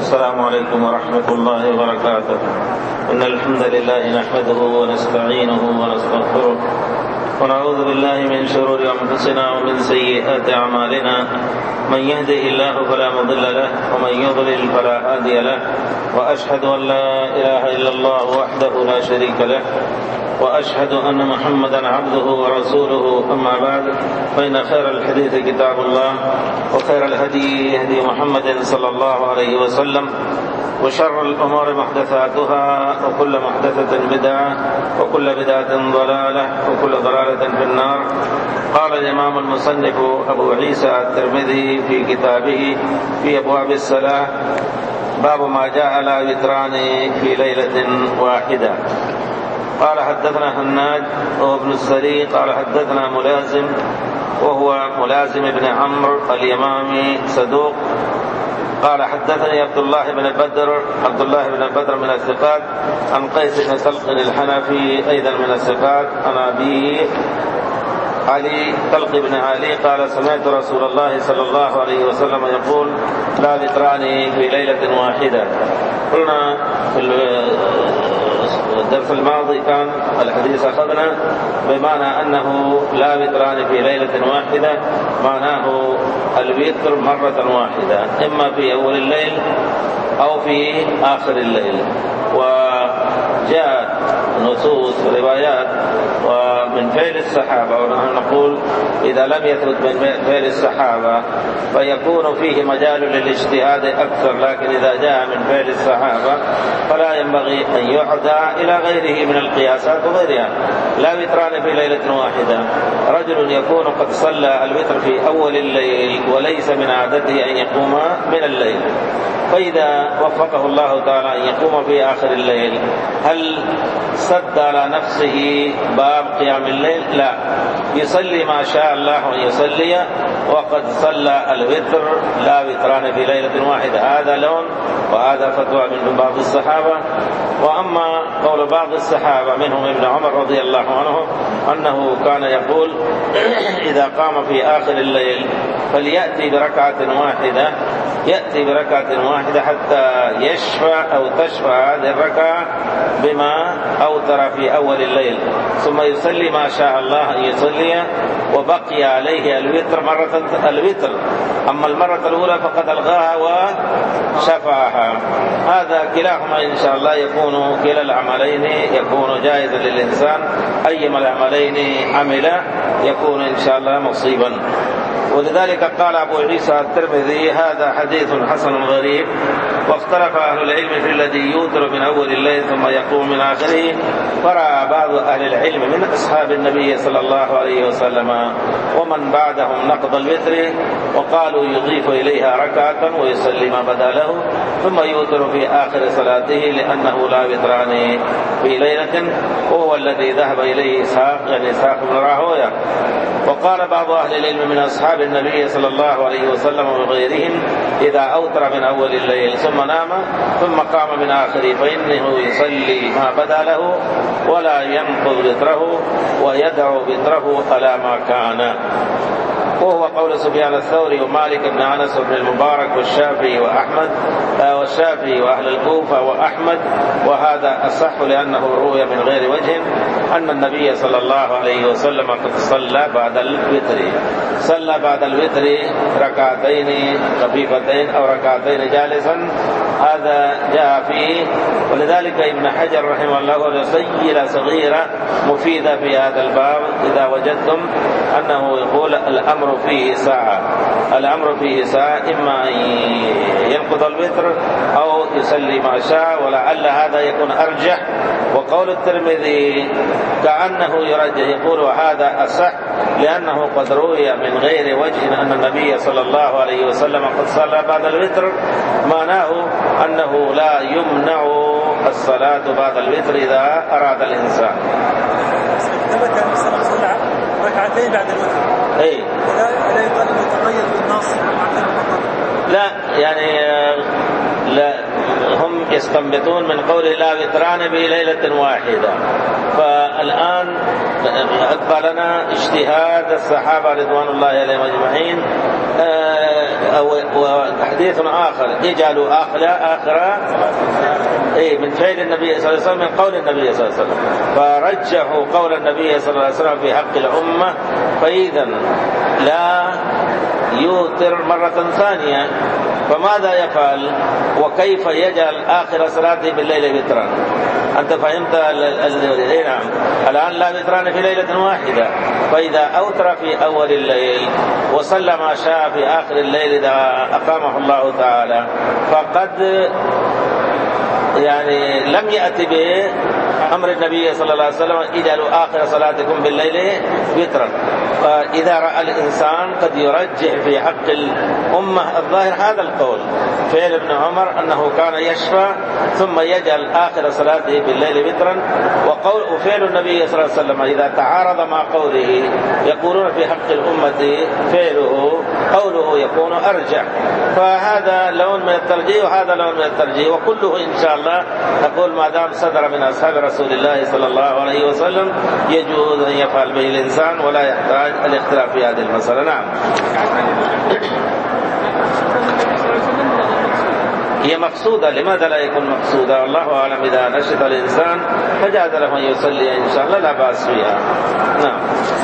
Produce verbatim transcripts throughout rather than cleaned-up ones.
السلام عليكم ورحمة الله وبركاته. إن الحمد لله نحمده ونستعينه ونستغفره ونعوذ بالله من شرور أنفسنا ومن سيئات أعمالنا. من يهده الله فلا مضل له ومن يضلل فلا هادي له، وأشهد أن لا إله إلا الله وحده لا شريك له، وأشهد أن محمدا عبده ورسوله. أما بعد، فإن خير الحديث كتاب الله، وخير الهدي هدي محمد صلى الله عليه وسلم، وشر الأمور محدثاتها، وكل محدثة بدعة، وكل بدعة ضلالة، وكل ضلالة في النار. قال الإمام المصنف أبو عيسى الترمذي في كتابه في أبواب الصلاة: باب ما جاء على وتران في ليلة واحدة. قال حدثنا هناد وابن السري قال حدثنا ملازم وهو ملازم بن عمرو اليمامي صدوق قال حدثني عبد الله بن بدر عبد الله بن بدر من الثقات عن قيس بن سلق الحنفي أيضا من الثقات عن أبيه علي طلق بن علي قال: سمعت رسول الله صلى الله عليه وسلم يقول: لا وتران في ليلة واحدة. قلنا في الدرس الماضي كان الحديث أخذنا بمعنى أنه لا وتران في ليلة واحدة، معناه الوتر مرة واحدة، إما في أول الليل أو في آخر الليل. وجاءت نصوص روايات ومن فعل الصحابة، ونحن نقول إذا لم يثبت من فعل الصحابة فيكون فيه مجال للاجتهاد أكثر، لكن إذا جاء من فعل الصحابة فلا ينبغي أن يعدى إلى غيره من القياسات وغيرها. لا وتران في ليلة واحدة، رجل يكون قد صلى الوتر في أول الليل وليس من عادته أن يقوم من الليل، فإذا وفقه الله تعالى أن يقوم في آخر الليل، هل سد على نفسه باب قيام الليل؟ لا، يصلي ما شاء الله أن يصلي، وقد صلى الوتر لا وتران في ليلة واحدة. هذا لون وهذا فتوى من بعض الصحابة. وأما قول بعض الصحابة منهم ابن عمر رضي الله عنه أنه كان يقول: إذا قام في آخر الليل فليأتي بركعة واحدة، يأتي بركعة واحدة حتى يشفى أو تشفى هذه الركعة بما أوتر في أول الليل، ثم يصلي ما شاء الله أن يصلي، وبقي عليه الوتر مرة الوتر. أما المرة الأولى فقد ألغاها وشفعها. هذا كلاهما إن شاء الله يكون كلا العملين يكون جائزا للإنسان، أيما العملين عمل يكون إن شاء الله مصيبا. ولذلك قال أبو عيسى الترمذي: هذا حديث حسن غريب. واختلف أهل العلم في الذي يوتر من أول الليل ثم يقوم من آخره، فرأى بعض أهل العلم من أصحاب النبي صلى الله عليه وسلم ومن بعدهم نقض الوتر، وقالوا يضيف إليها ركعة ويصلي ما بدا له ثم يوتر في آخر صلاته، لأنه لا وتران في ليلة، وهو الذي ذهب إليه إسحاق يعني إسحاق بن راهويه. وقال بعض أهل العلم من أصحاب النبي صلى الله عليه وسلم وغيرهم: إذا أوتر من أول الليل ثم نام ثم قام من آخره فإنه يصلي ما بدا له ولا ينقض وتره ويدعو وتره على ما كان. وهو قول سفيان الثوري ومالك بن أنس بن المبارك والشافعي وأحمد والشافعي وأهل الكوفة وأحمد. وهذا أصح لأنه روي من غير وجه أن النبي صلى الله عليه وسلم قد صلى بعد الوتر صلى بعد الوتر ركعتين خفيفتين أو ركعتين جالسا. هذا جاء فيه. ولذلك ابن حجر رحمه الله رسالة صغيرة مفيدة في هذا الباب إذا وجدتم، أنه يقول الأمر فيه ساعة الأمر فيه ساعة إما أن ينقض الوتر أو يصلي ما شاء، ولعل هذا يكون أرجح. وقول الترمذي كأنه يرجح، يقول هذا أصح لأنه قد روي من غير وجه أن النبي صلى الله عليه وسلم قد صلى بعد الوتر، معناه أنه لا يمنع الصلاة بعد الوتر إذا أراد الإنسان. ثبت أن الصلاة صلى ركعتين بعد الوتر. أي لا يتقيد بالنص. لا يعني لا، هم يستنبطون من قول لا وتران بليلة واحدة. فالآن أقبلنا اجتهاد الصحابة رضوان الله عليهم أجمعين وحديث آخر اجعلوا آخر آخر إيه من فعل النبي صلى الله عليه وسلم، من قول النبي صلى الله عليه وسلم، فرجحوا قول النبي صلى الله عليه وسلم في حق الأمة، فإذا لا يوتر مرة ثانية. فماذا يفعل وكيف يجعل آخر صلاته بالليل وترا؟ أنت فهمت الذي نعم. الآن لا وتران في ليلة واحدة، فإذا أوتر في أول الليل وصلى ما شاء في آخر الليل إذا أقامه الله تعالى، فقد يعني لم يأتي به أمر النبي صلى الله عليه وسلم اجعلوا آخر صلاتكم بالليل وترا. فإذا رأى الإنسان قد يرجح في حق الأمة الظاهر هذا القول، فعل ابن عمر أنه كان يشفى ثم يجعل آخر صلاته بالليل وترا، وقول وفعل النبي صلى الله عليه وسلم إذا تعارض مع قوله يقولون في حق الأمة فعله قوله يكون أرجح. فهذا لون من الترجيح وهذا لون من الترجيح، وكله إن شاء الله نقول ما دام صدر من أصحاب رسول الله صلى الله عليه وسلم يجوز أن يفعل به الإنسان ولا يحتاج الاختلاف في هذه المسألة. نعم. هي مقصودة، لماذا لا يكون مقصودة؟ والله أعلم. إذا نشط الإنسان فجاز له أن يصلي إن شاء الله لا بأس فيها. نعم.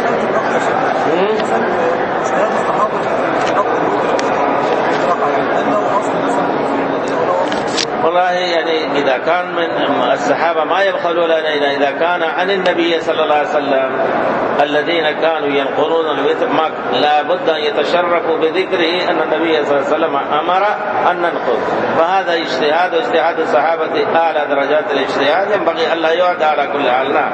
والله يعني إذا كان من الصحابة ما يبخلون لنا، إذا كان عن النبي صلى الله عليه وسلم الذين كانوا ينقلون الوتر ما لا بد أن يتشرفوا بذكره أن النبي صلى الله عليه وسلم أمر أن ننقل، فهذا اجتهاد، واجتهاد الصحابة أعلى درجات الاجتهاد ينبغي أن لا يعدى على كل حال. نعم.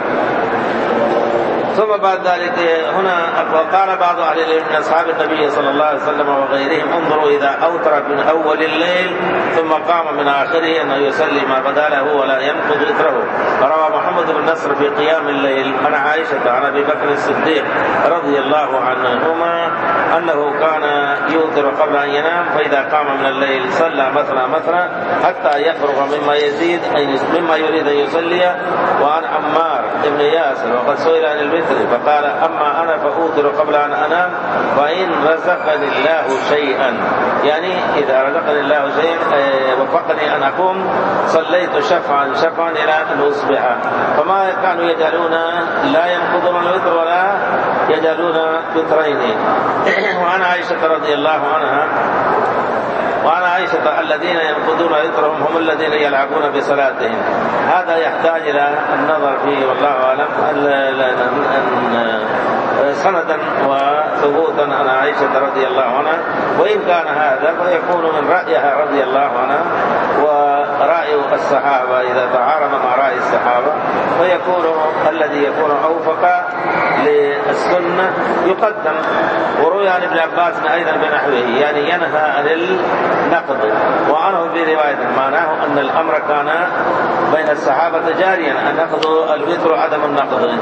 ثم بعد ذلك هنا وقال بعض أهل العلم من أصحاب النبي صلى الله عليه وسلم وغيرهم انظروا إذا أوتر من أول الليل ثم قام من آخره أنه يصلي ما بدا له ولا ينقض وتره. روى محمد بن نصر في قيام الليل عن عائشة عن أبي بكر الصديق رضي الله عنهما أنه كان يوتر قبل أن ينام، فإذا قام من الليل صلى مثنى مثنى حتى يفرغ مما يزيد مما يريد أن يصلي. وعن عمار بن ياسر وقد سئل عن الوتر فقال أما أنا فأوتر قبل أن أنام فإن رزقني الله شيئا، يعني إذا رزقني الله شيئا وفقني أن أقوم صليت شفعا شفعا إلى أن أصبح. فما كانوا يجعلون لا ينقضون الوتر ولا يجعلون وترين. وعن عائشة رضي الله عنها وعن عائشة الذين ينقضون وترهم هم الذين يلعبون بصلاتهم. هذا يحتاج إلى النظر فيه والله أعلم سندا وثبوتا عن عائشة رضي الله عنها، وإن كان هذا فيكون من رأيها رضي الله عنها ورأي الصحابة إذا تعارض مع رأي الصحابة فيكون الذي يكون أوفق للسنة يقدم. وروي عن ابن عباس أيضا بنحوه، يعني ينهى عن النقض، وعنه في رواية معناه أن الأمر كان بين الصحابة جاريا أن نقضوا الوتر عدم النقض.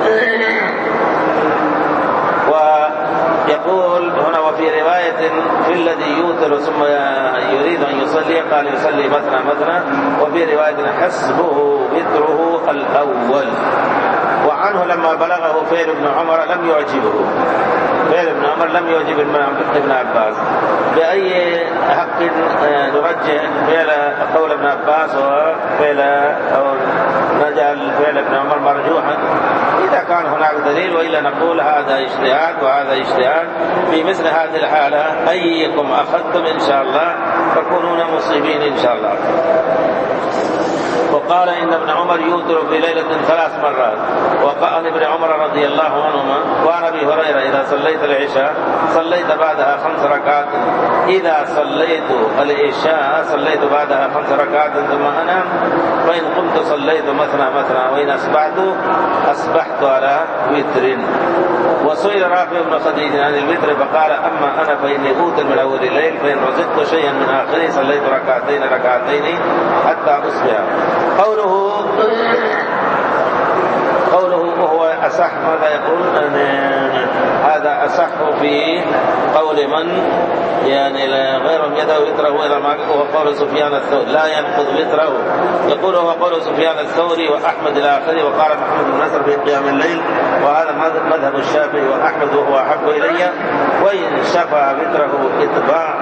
ويقول هنا وفي رواية في الذي يوتر ثم يريد أن يصلي قال يصلي مثنى مثنى، وفي رواية حسبه وتره الأول. وعنه لما بلغه فعل ابن عمر لم يعجبه، فعل ابن عمر لم يعجب ابن عباس. بأي حق نرجح فعل قول ابن عباس وفعل أو نجعل فعل ابن عمر مرجوحا؟ إذا كان هناك دليل، وإلا نقول هذا اجتهاد وهذا اجتهاد. في مثل هذه الحالة أيكم أخذتم إن شاء الله تكونون مصيبين إن شاء الله. وقال إن ابن عمر يوتر في ليلة ثلاث مرات. وقال ابن عمر رضي الله عنهما وعن أبي هريرة إذا صليت العشاء صليت بعدها خمس ركعات، إذا صليت العشاء صليت بعدها خمس ركعات ثم أنام، فإن قمت صليت مثنى مثنى، وإن أصبحت أصبحت على وتر. وسئل رافع بن خديج عن الوتر فقال أما أنا فإني أوتر من أول الليل، فإن رزقت شيئا من آخره صليت ركعتين ركعتين حتى أصبح. قوله قوله وهو أصح، ماذا يقول؟ هذا أصح في قول من يعني غير يده وتره إلى ما هو قول سفيان الثوري لا ينقض وتره. يقول هو قول سفيان الثوري وأحمد الآخري. وقال محمد بن نصر في قيام الليل وهذا مذهب الشافعي وأحمد وهو أحب إلي، وإن شفع وتره اتباعا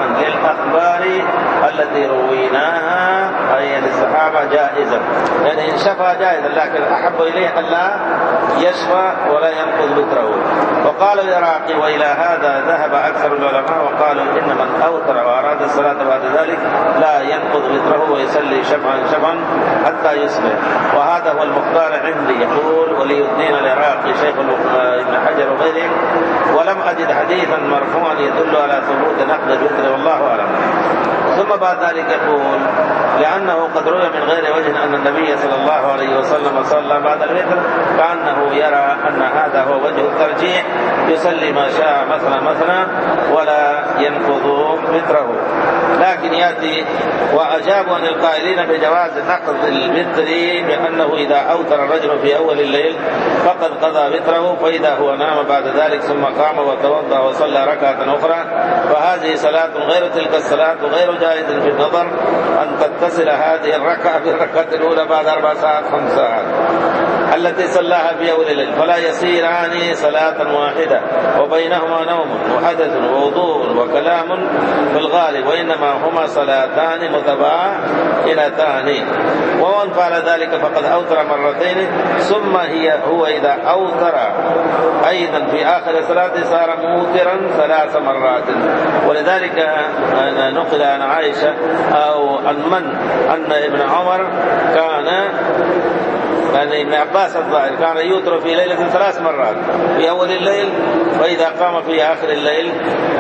سماعا للأخبار التي رويناها أي للصحابة جائزا، يعني إن شفى جائزا، لكن أحب إليه أن لا يشفى ولا ينقض وتره. وقال العراقي وإلى هذا ذهب أكثر العلماء وقالوا إن من أوتر وأراد الصلاة بعد ذلك لا ينقض وتره ويصلي شفعا شفعا حتى يصبح، وهذا هو المختار عندي. يقول ولي الدين العراقي شيخ ابن حجر وغيره: ولم أجد حديثا مرفوعا يدل على ثبوت نقض الوتر والله أعلم. ثم بعد ذلك يقول: لأنه قد روي من غير وجه أن النبي صلى الله عليه وسلم صلى بعد الوتر كأنه يرى أن هذا هو وجه الترجيح، يصلي ما شاء مثلا مثلا ولا ينقض وتره. لكن يأتي وأجابوا عن القائلين بجواز نقض الوتر بأنه إذا أوتر الرجل في أول الليل فقد قضى وتره، فإذا هو نام بعد ذلك ثم قام وتوضأ وصلى ركعة أخرى فهذه صلاة غير تلك الصلاة وغير جائز في النظر أن تتصل هذه الركعة بالركعة الأولى بعد أربع ساعات خمس ساعات التي صلاها في أول الليل، فلا يصيران صلاة واحدة وبينهما نوم وحدث ووضوء وكلام في الغالب، وإنما هما صلاتان متباينتان. ومن فعل ذلك فقد أوتر مرتين، ثم هي هو إذا أوتر أيضا في آخر صلاة صار موترا ثلاث مرات. ولذلك نقل عن عائشة أو عن من أن ابن عمر كان يعني ابن عباس الظاهر كان يوتر في ليلة ثلاث مرات في أول الليل وإذا قام في آخر الليل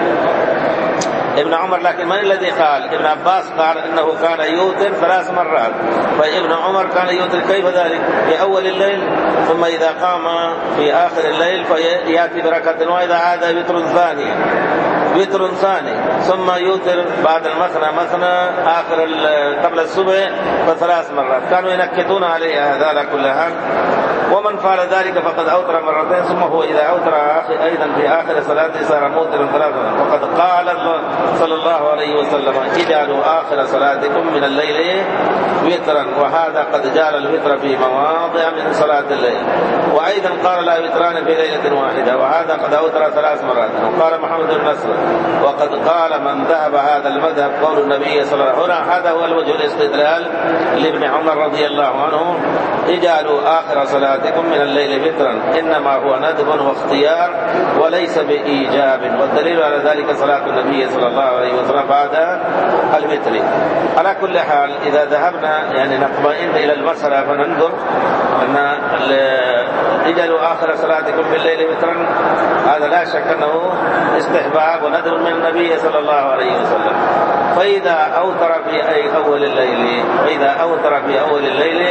ابن عمر. لكن من الذي قال؟ ابن عباس قال إنه كان يوتر ثلاث مرات، فابن عمر كان يوتر كيف ذلك؟ في أول الليل ثم إذا قام في آخر الليل فيأتي بركعة وإذا عاد وتر ثاني وتر ثاني ثم يوتر بعد المثنى مثنى آخر قبل الصبح فثلاث مرات. كانوا ينكتون عليه هذا على كل حال. ومن فعل ذلك فقد أوتر مرتين، ثم هو إذا أوتر أيضا في آخر صلاته صار موترا ثلاثا. وقد قال صلى الله عليه وسلم: اجعلوا آخر صلاتكم من الليل وترا، وهذا قد جعل الوتر في مواضع من صلاة الليل. وأيضا قال: لا وتران في ليلة واحدة، وهذا قد أوتر ثلاث مرات. وقال محمد بن نصر: وقد قال من ذهب هذا المذهب قول النبي صلى الله عليه وسلم. هذا هو الوجه الاستدلال لابن عمر رضي الله عنه: اجعلوا آخر صلاتكم من الليل وترا، إنما هو ندب واختيار وليس بإيجاب. والدليل على ذلك صلاة النبي صلى الله عليه وسلم بعد الوتر. على كل حال إذا ذهبنا يعني نطمئن إلى المسألة فننظر أن اجعلوا آخر صلاتكم في الليل وترا، هذا لا شك أنه استحباب وندب من النبي صلى الله عليه وسلم. فإذا أوتر في أي أول الليل فإذا أوتر في أول الليل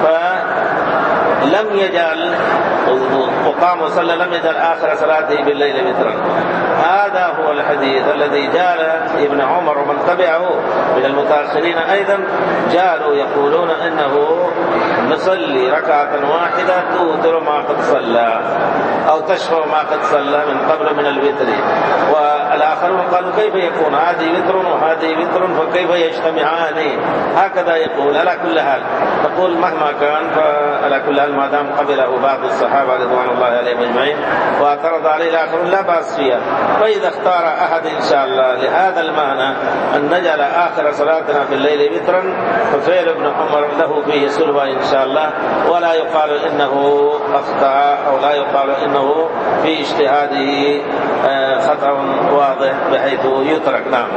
فلم يجعل وقام وصلى لم يجعل آخر صلاته بالليل وترا. هذا هو الحديث الذي جاء ابن عمر ومن تبعه من المتأخرين أيضا جاءوا يقولون إنه نصلي ركعة واحدة توتر ما قد صلى أو تشفع ما قد صلى من قبل من الوتر. والآخرون قالوا: كيف يكون هذه وتر وهذه وتر فكيف يجتمعان؟ هكذا يقول. على كل حال نقول مهما كان فعلى كل حال ما دام قبله بعض الصحابة رضوان الله عليهم أجمعين واعترض عليه الآخرون لا بأس فيها. فإذا اختار أحد إن شاء الله لهذا المعنى أن نجعل آخر صلاتنا في الليل وترا ففعل ابن عمر له فيه سلوى إن شاء الله، ولا يقال إنه أخطأ أو لا يقال إنه في اجتهاده خطأ واضح بحيث يترك. نعم.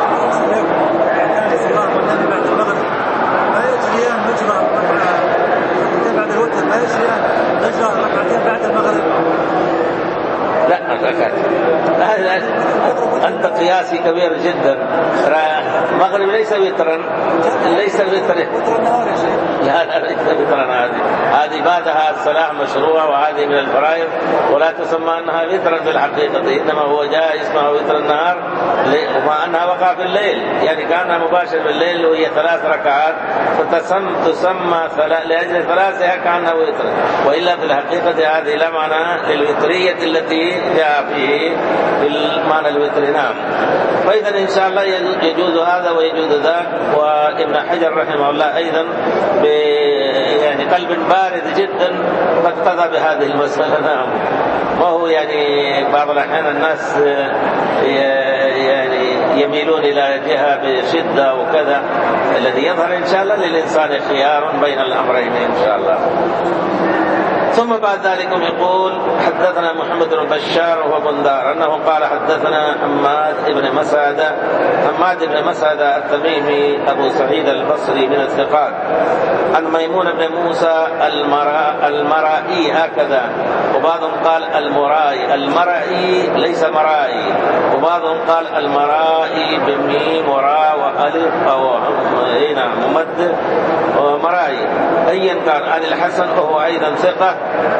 لا ركعت أنت قياسي كبير جدا. المغرب ليس وترا، ليس الوتر لا لا ليس وترا. هذه هذه بعدها الصلاة مشروع وهذه من الفرائض ولا تسمى أنها وترا في الحقيقة، إنما هو جاء اسمها وتر النهار وما أنها وقع في الليل، يعني كانها مباشر بالليل وهي ثلاث ركعات فتسمى تسمى لأجل ثلاثها كأنها وتر، وإلا في الحقيقة هذه لا معنى للوترية التي جاء فيه في المعنى الوتر. نعم. فإذا إن شاء الله يجوز هذا ويجوز ذاك. وابن حجر رحمه الله أيضا يعني قلب بارد جدا قد قضى بهذه المسألة. نعم. وهو يعني بعض الأحيان الناس يعني يميلون إلى جهة بشدة وكذا. الذي يظهر إن شاء الله للإنسان خيار بين الأمرين إن شاء الله. ثم بعد ذلك يقول حدثنا محمد بن بشار وهو بندار أنه قال حدثنا حماد بن مسعدة حماد بن مسعدة التميمي أبو سعيد البصري من الثقات عن ميمون بن موسى المرا المرائي هكذا، وبعضهم قال المرائي المرائي ليس مرائي، وبعضهم قال المرائي بميم وراء وألف أو هنا ممد ومرائي. أيا كان عن الحسن وهو أيضا ثقة،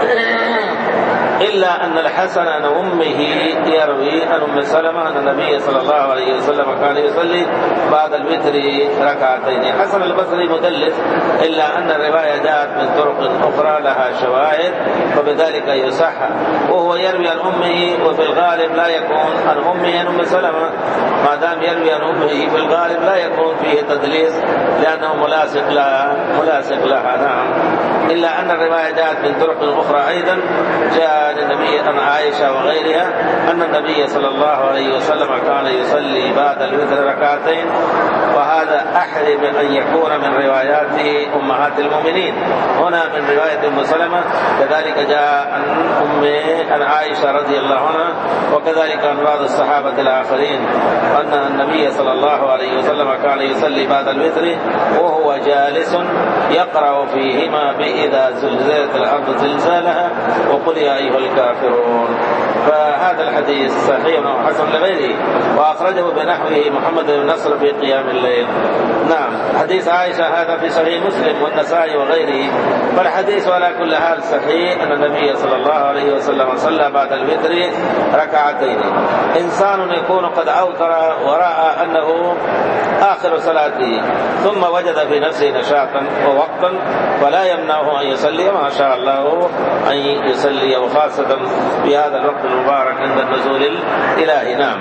إلا أن الحسن عن أمه يروي عن أم سلمة أن النبي صلى الله عليه وسلم كان يصلي بعد الوتر ركعتين. حسن البصري مدلس، إلا أن الرواية جاءت من طرق أخرى لها شواهد فبذلك يصح، وهو يروي عن أمه وفي الغالب لا يكون عن أمه عن أم سلمة، ما دام يروي عن أمه في الغالب لا يكون فيه تدليس لأنه ملاصق لها ملاصق لها نعم. إلا أن الرواية جاءت من طرق أخرى أيضا، جاء النبي عن عائشة وغيرها أن النبي صلى الله عليه وسلم كان يصلي بعد الوتر ركعتين، وهذا أحرم أن يكون من روايات أمهات المؤمنين. هنا من رواية أم سلمة، كذلك جاء عن أم عن عائشة رضي الله عنها، وكذلك عن بعض الصحابة الآخرين أن النبي صلى الله عليه وسلم كان يصلي بعد الوتر وهو جالس يقرأ فيهما بإذا زلزلت الأرض زلزالها وقل يا أيها الكافرون. فهذا الحديث صحيح وحسن لغيره، وأخرجه بنحوه محمد بن نصر في قيام الليل. نعم، حديث عائشة هذا في صحيح مسلم والنسائي وغيره. فالحديث على كل حال صحيح أن النبي صلى الله عليه وسلم صلى بعد الوتر ركعتين. إنسان يكون قد أوتر ورأى أنه آخر صلاته ثم وجد في نفسه نشاطا ووقتا فلا يمنعه أن يصلي ما شاء الله أن يصلي، وخاصة في هذا الوقت المبارك عند النزول الإلهي. نعم.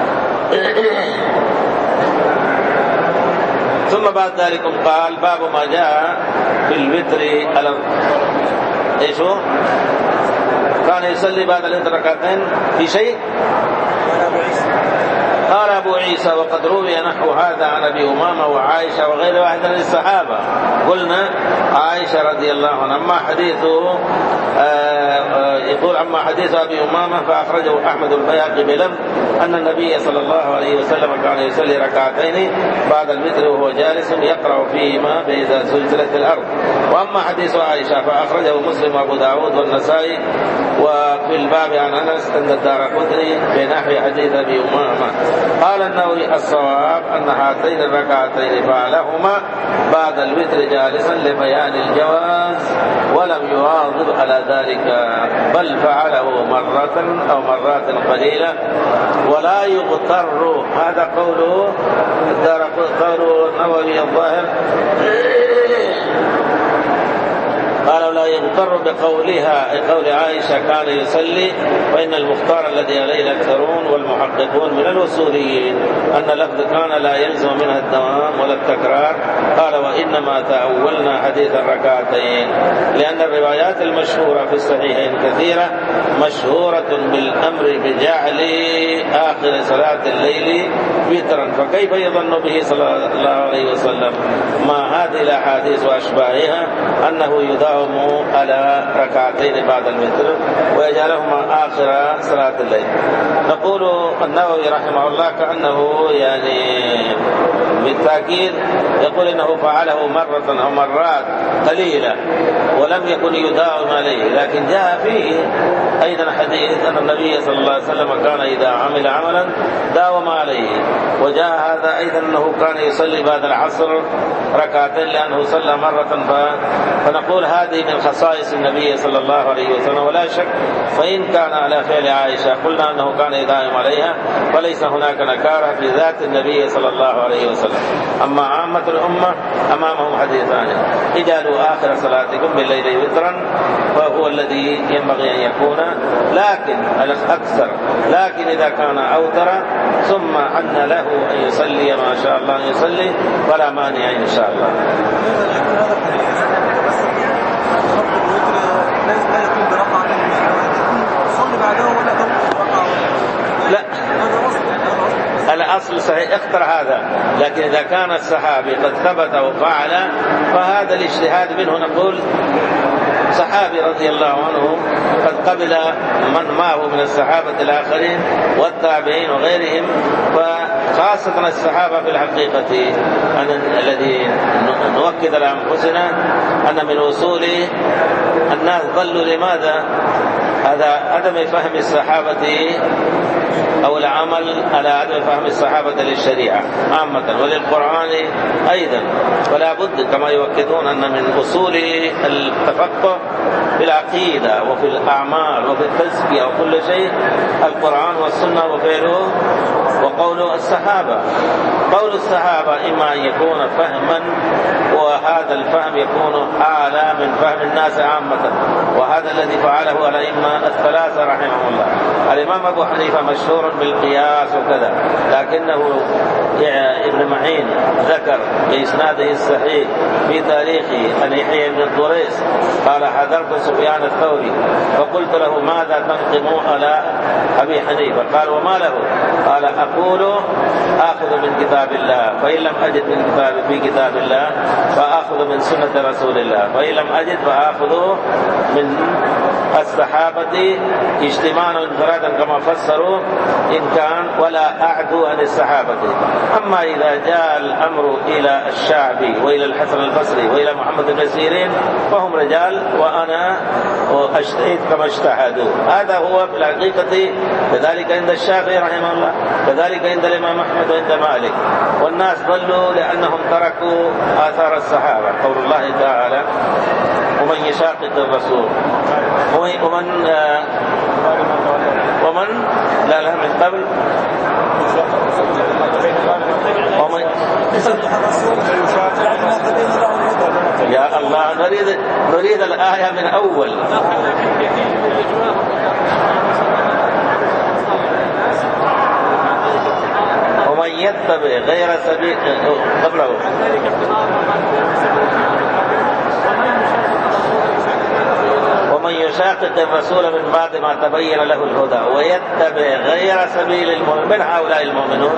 ثم بعد ذلك قال باب ما جاء في الوتر على ايش هو؟ كان يصلي بعد الوتر ركعتين في شيء؟ قال أبو عيسى وقد روي نحو هذا عن أبي أمامة وعائشة وغير واحد من الصحابة. قلنا عائشة رضي الله عنها. أما حديثه يقول أما حديث أبي أمامة فأخرجه أحمد البيهقي بلفظ أن النبي صلى الله عليه وسلم كان يصلي ركعتين بعد الوتر وهو جالس يقرأ فيهما بإذا زلزلت الأرض. وأما حديث عائشة فأخرجه مسلم وأبو داود والنسائي وفي الباب عن أنس عند الدارقطني بنحو حديث أبي أمامة. قال النووي الصواب أن هاتين الركعتين فعلهما بعد الوتر جالسا لبيان الجواز ولم يواظب على ذلك، بل فعله مرة أو مرات قليلة ولا يغتر. هذا قوله قوله النووي الظاهر، قالوا لا يغتر بقولها أي قول عائشة كان يصلي، فإن المختار الذي عليه الأكثرون والمحققون من الوصوليين أن لفظ كان لا يلزم منها الدوام ولا التكرار. قال وإنما تأولنا حديث الركعتين لأن الروايات المشهورة في الصحيحين كثيرة مشهورة بالأمر بجعل آخر صلاة الليل وترا، فكيف يظن به صلى الله عليه وسلم ما هذه الأحاديث وأشباهها أنه يداوم على ركعتين بعد الوتر ويجعلهما آخر صلاة الليل. نقول النووي رحمه الله كأنه يعني بالتأكيد يقول إنه فعله مرة أو مرات قليلة ولم يكن يداوم عليه، لكن جاء فيه أيضا حديث أن النبي صلى الله عليه وسلم كان إذا عمل عملا داوم عليه. وجاء هذا أيضا أنه كان يصلي بعد العصر ركعتين لأنه صلى مرة ف... فنقول هذه من خصائص النبي صلى الله عليه وسلم ولا شك. فإن كان على فعل عائشة قلنا أنه كان يداوم عليها فليس هناك نكارة في ذات النبي صلى الله عليه وسلم. أما عامة الأمة أمامهم حديثان، اجعلوا آخر صلاتكم بالليل وترا فهو الذي ينبغي أن يكون، لكن الأكثر لكن إذا كان أوتر ثم أن له أن يصلي ما شاء الله أن يصلي فلا مانع إن شاء الله. لا الأصل صحيح اختر هذا، لكن إذا كان الصحابي قد ثبت وفعل فهذا الاجتهاد منه نقول صحابي رضي الله عنه قد قبل من معه من الصحابة الآخرين والتابعين وغيرهم. فخاصة الصحابة في الحقيقة أن الذي نؤكد لأنفسنا أن من وصول الناس ضلوا لماذا؟ هذا عدم فهم الصحابة أو العمل على عدم فهم الصحابة للشريعة عامة وللقرآن أيضا. ولا بد كما يؤكدون أن من أصول التفقه في العقيدة وفي الأعمال وفي التزكية وكل شيء القرآن والسنة وفعله وقول الصحابة. قول الصحابة إما أن يكون فهما، وهذا الفهم يكون أعلى من فهم الناس عامة، وهذا الذي فعله الأئمة الثلاثة رحمهم الله. الإمام أبو حنيفة مشهور بالقياس وكذا، لكنه ابن معين ذكر بإسناده الصحيح في تاريخه أن يحيى بن الضريس قال حضرت سفيان الثوري فقلت له ماذا تنقم على أبي حنيفة؟ قال وما له؟ قال أقول آخذ من كتاب الله، فإن لم أجد من كتاب في كتاب الله فآخذ من سنة رسول الله، فإن لم أجد فآخذ من الصحابة اجتماعا وانفرادا كما فسروا إن كان، ولا أعدو عن الصحابة. أما إذا جاء الأمر إلى الشعبي وإلى الحسن البصري وإلى محمد بن سيرين فهم رجال وأنا أجتهد كما اجتهدوا. هذا هو في الحقيقة. كذلك عند الشافعي رحمه الله، كذلك عند الإمام أحمد وعند مالك. والناس ضلوا لأنهم تركوا آثار الصحابة. قول الله تعالى ومن يشاقق الرسول ومن آه ومن لا لا من قبل ومن يا الله نريد نريد الآية من أول. ومن يتبع غير سبيل قبله ومن يشاقق الرسول من بعد ما تبين له الهدى ويتبع غير سبيل المؤمنين. من هؤلاء المؤمنون؟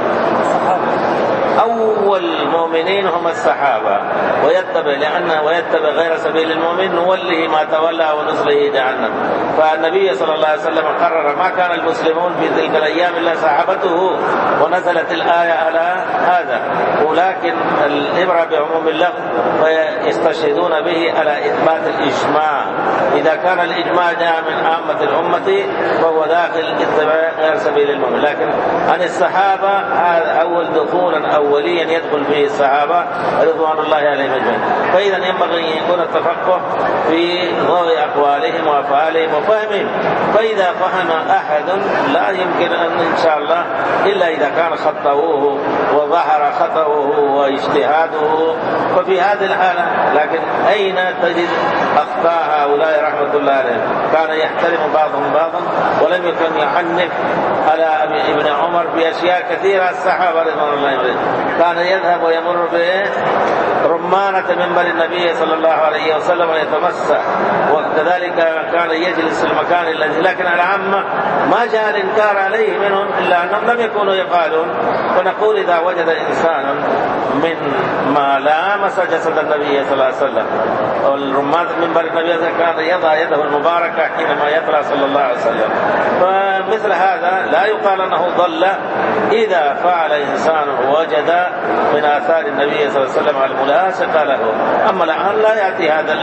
أول المؤمنين هم الصحابة. ويتبع لأنه ويتبع غير سبيل المؤمن نوله ما تولى ونصله جهنم. فالنبي صلى الله عليه وسلم قرر ما كان المسلمون في تلك الأيام إلا صحابته، ونزلت الآية على هذا. ولكن الإبرة بعموم اللفظ ويستشهدون به على إثبات الإجماع. إذا كان الإجماع جاء من عامة الأمة فهو داخل اتباع غير سبيل المؤمن. لكن عن الصحابة هذا أول دخولا أوليا يدخل فيه الصحابة رضوان الله عليهم أجمعين. فإذا ينبغي أن يكون التفقه في ضوء أقوالهم وأفعالهم وفهمهم. فإذا فهم أحد لا يمكن أن إن شاء الله إلا إذا كان خطأوه وظهر خطأوه واجتهاده ففي هذه الحالة. لكن أين تجد أخطاء هؤلاء رحمة الله عليهم؟ كان يحترم بعضهم بعضا ولم يكن يحنف على ابن عمر بأشياء كثيرة. الصحابة رضوان الله عليهم كان يذهب ويمر برمانة منبر النبي صلى الله عليه وسلم ويتمسح، وكذلك كان يجلس في المكان الذي. لكن العامة ما جاء الإنكار عليه منهم إلا أنهم لم يكونوا يقالون. فنقول إذا وجد إنسانا من ما لامس جسد النبي صلى الله عليه وسلم والرمانة منبر النبي كان يضع يده المباركة حينما يطلع صلى الله عليه وسلم، فمثل هذا لا يقال أنه ضل إذا فعل إنسان وجد من آثار النبي صلى الله عليه وسلم الملاصقة له. أما الآن لا يأتي هذا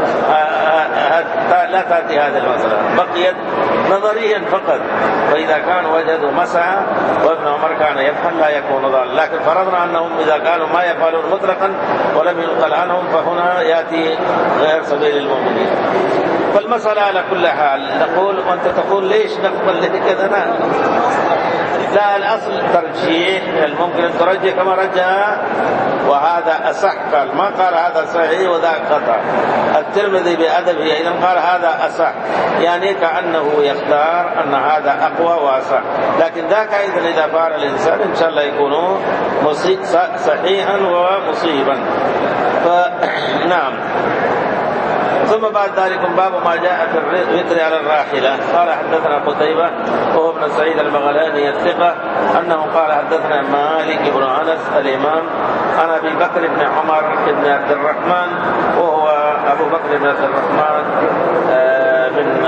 لا تأتي هذه المسألة، بقيت نظريا فقط. فإذا كان وجدوا مسعى وابن عمر كان يفعل لا يكون ضال. لكن فرضنا أنهم إذا كانوا ما يفعلون مطلقا ولم ينقل عنهم فهنا يأتي غير سبيل المؤمنين. فالمسألة على كل حال نقول وأنت تقول ليش نقبل لكذا؟ لا، الأصل ترجيح. الممكن أن ترجح كما رجح وهذا أصح. قال ما قال هذا صحيح وذاك خطأ. الترمذي بأدبه إذا قال هذا أصح، يعني كأنه يختار أن هذا أقوى وأصح. لكن ذاك أيضا إذا فعل الإنسان إن شاء الله يكون صحيحا ومصيبا. فنعم. ثم بعد ذلك باب ما جاء في الوتر على الراحلة. قال حدثنا قتيبة وهو ابن سعيد المغلاني الثقة أنه قال حدثنا مالك بن أنس الإمام عن أبي بكر بن عمر بن عبد الرحمن وهو أبو بكر بن عبد الرحمن بن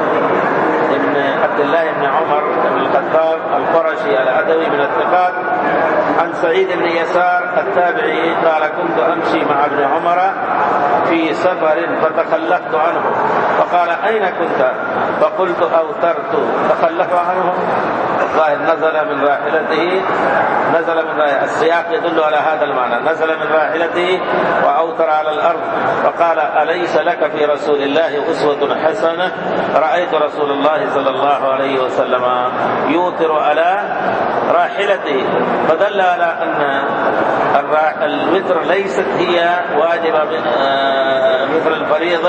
ابن عبد الله بن عمر بن الخطاب القرشي العدوي من الثقات عن سعيد بن يسار التابعي قال كنت أمشي مع ابن عمر في سفر فتخلفت عنه فقال أين كنت؟ فقلت أوترت. تخلف عنه الظاهر نزل من راحلته نزل من راحلته السياق يدل على هذا المعنى، نزل من راحلته وأوتر على الأرض فقال أليس لك في رسول الله أسوة حسنة؟ رأيت رسول الله صلى الله عليه وسلم يوتر على راحلته. فدل على أن الوتر ليست هي واجبة مثل الفريضة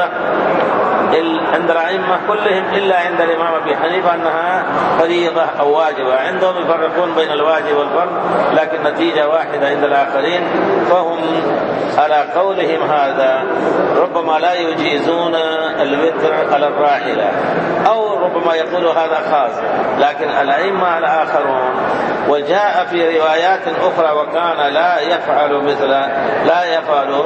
عند الأئمة كلهم إلا عند الإمام أبي حنيفة أنها فريضة أو واجبة. عندهم يفرقون بين الواجب والفرض لكن نتيجة واحدة عند الآخرين، فهم على قولهم هذا ربما لا يجيزون الوتر على الراحلة أو ربما يقولوا هذا خاص، لكن الأئمة الآخرون وجاء في روايات أخرى وكان لا يفعل مثل لا يفعل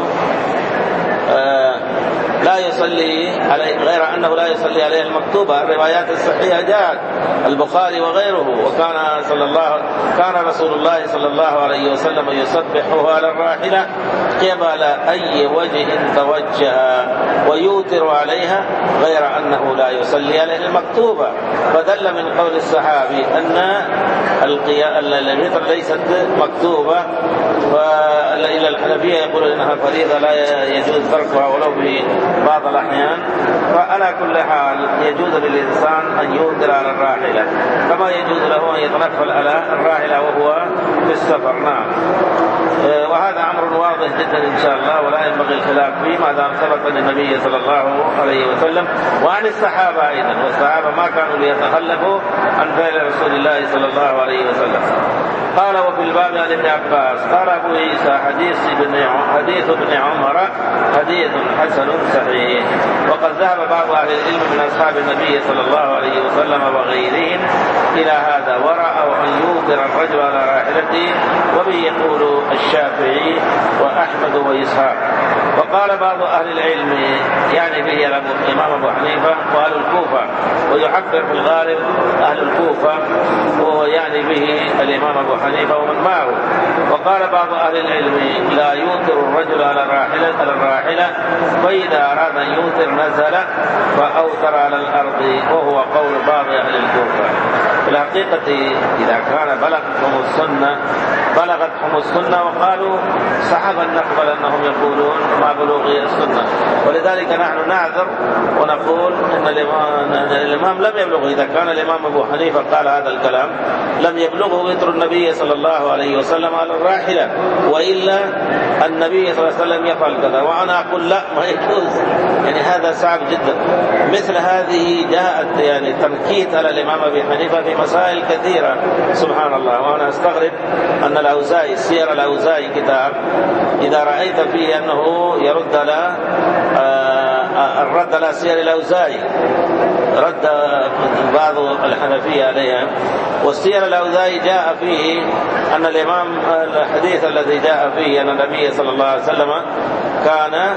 آه لا يصلي عليه غير أنه لا يصلي عليه المكتوبة. الروايات الصحيحة جاءت البخاري وغيره وكان صلى الله كان رسول الله صلى الله عليه وسلم يسبحه على الراحلة قبل أي وجه توجه ويوتر عليها غير أنه لا يصلي عليه المكتوبة. فدل من قول الصحابي أن الوتر ليست مكتوبة، وإلى الحنفية يقول إنها فريضة لا يجوز تركها ولو في بعض الأحيان. فعلى كل حال يجوز للإنسان أن يوتر على الراحلة كما يجوز له أن يتنفل على الراحلة وهو في السفر. نعم، وهذا أمر واضح جدا إن شاء الله ولا ينبغي الخلاف فيه ما دام ثبت للنبي صلى الله عليه وسلم وعن الصحابة أيضا، والصحابة ما كانوا ليتخلفوا عن فعل رسول الله صلى الله عليه وسلم. قال وفي الباب عن ابن عباس قال أبو عيسى حديث ابن حديث ابن عمر حديث حسن صحيح. وقد ذهب بعض أهل العلم من أصحاب النبي صلى الله عليه وسلم وغيرهم إلى هذا ورأوا أن يوتر الرجل على راحلته، وبه يقول الشافعي وأحمد وإسحاق. وقال بعض أهل العلم يعني به الإمام أبو حنيفة وأهل الكوفة، ويعبر في الغالب أهل الكوفة ويعني به الإمام أبو حنيفة ومن معه. وقال بعض أهل العلم لا يوتر الرجل على الراحلة على الراحلة فإذا أراد أن يوتر نزل فأوتر على الأرض، وهو قول بعض أهل الكوفة. في الحقيقة إذا كان بلغتهم السنة بلغتهم السنة وقالوا صحب نقبل أنهم يقولون ما بلوغ السنة، ولذلك نحن نعذر ونقول إن الإمام لم يبلغ. إذا كان الإمام أبو حنيفة قال هذا الكلام لم يبلغه وتر النبي صلى الله عليه وسلم على الراحلة، وإلا النبي صلى الله عليه وسلم يفعل كذا وأنا أقول لا ما يجوز. يعني هذا صعب جدا. مثل هذه جاءت يعني تنكيت على الإمام أبي حنيفة في مسائل كثيرة سبحان الله. وأنا أستغرب أن الأوزاعي سير الأوزاعي كتاب إذا رأيت فيه أنه يرد على الرد على سير الأوزاعي رد بعض الحنفية عليها، والسير الأوزاعي جاء فيه أن الإمام الحديث الذي جاء فيه أن النبي صلى الله عليه وسلم كان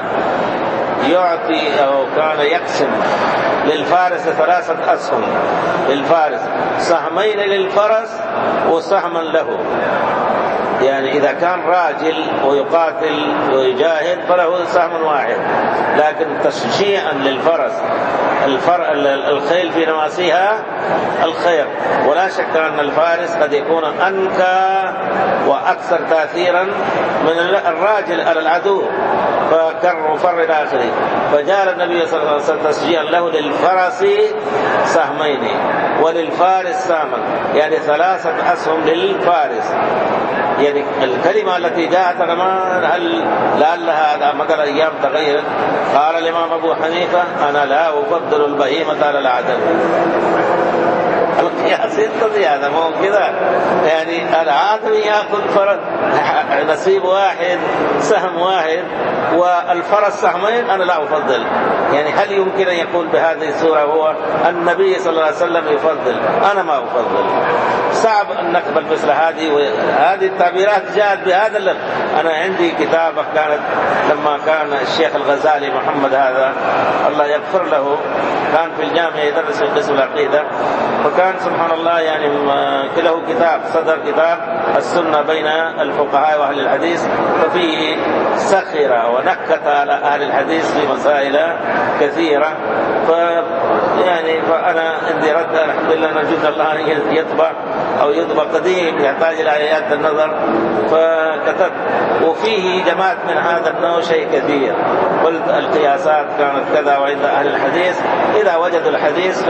يعطي أو كان يقسم للفارس ثلاثة أسهم للفارس، سهمين للفرس وسهما له. يعني إذا كان راجل ويقاتل ويجاهد فله سهم واحد، لكن تشجيعا للفرس الفر... الخيل في نواسيها الخير. ولا شك أن الفارس قد يكون أنكى وأكثر تأثيرا من الراجل على العدو فكر وفر إلى آخره. فجعل النبي صلى الله عليه وسلم تشجيعا له للفرس سهمين وللفارس سهما، يعني ثلاثة أسهم للفارس. يعني الكلمة التي جاءت هل لعلها هذا مدى الأيام تغيرت؟ قال الإمام أبو حنيفة أنا لا أفضل البهيمة على العدم. يا ستة زيادة مو كذا. يعني العادم يأخذ فرد نصيب واحد سهم واحد والفرس سهمين، أنا لا أفضل. يعني هل يمكن أن يقول بهذه السورة هو النبي صلى الله عليه وسلم يفضل؟ أنا ما أفضل. صعب أن نقبل مثل هذه، وهذه التعبيرات جاءت بهذا اللفظ. أنا عندي كتابة كانت لما كان الشيخ الغزالي محمد هذا الله يغفر له كان في الجامعة يدرس قسم العقيدة، وكان سبحان الله يعني له كتاب صدر كتاب السنة بين الفقهاء وأهل الحديث، ففيه سخرة ونكت على أهل الحديث في مسائل كثيرة. ف يعني فأنا عندي رد الحمد لله نرجو الله أن يطبع أو يطبع قديم يحتاج إلى آيات النظر، فكتب وفيه جماعة من هذا النوع شيء كثير. قلت القياسات كانت كذا، وعند أهل الحديث إذا وجدوا الحديث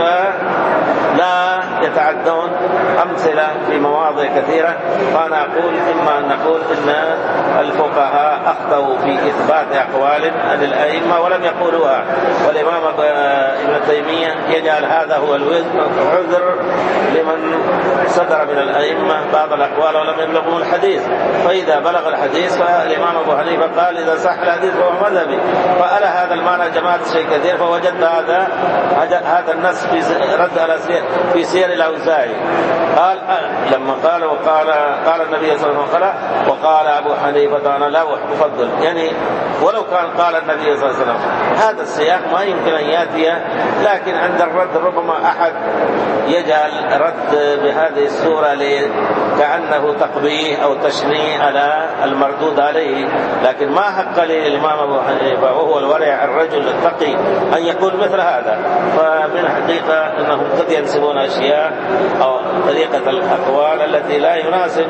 فلا يتعدون أمثلة في مواضع كثيرة. فأنا أقول إما أن نقول إن الفقهاء أخطأوا في إثبات أقوال عن الأئمة ولم يقولوها، والإمام ابن تيمية يجعل هذا هو العذر لمن صدر من الأئمة بعض الأقوال ولم يبلغوا الحديث. فإذا بلغ الحديث فالإمام أبو حنيفة قال إذا صح الحديث فهو مذهبي. فألا هذا المعنى جماعة شيء كثير، فوجدت هذا هذا النص في رد على في سير الأوزاعي. قال لما قال وقال قال النبي صلى الله عليه وسلم وقال أبو حنيفة أنا لا أفضل، يعني ولو كان قال النبي صلى الله عليه وسلم هذا السياق ما يمكن أن يأتي. لكن عند الرد ربما أحد يجعل رد بهذه السورة كأنه تقبيه أو تشنيع على المردود عليه، لكن ما حق للإمام أبو حنيفة وهو الورع الرجل التقي أن يقول مثل هذا. فمن حقيقة أنهم قد ينسبون أشياء أو طريقة الأقوال التي لا يناسب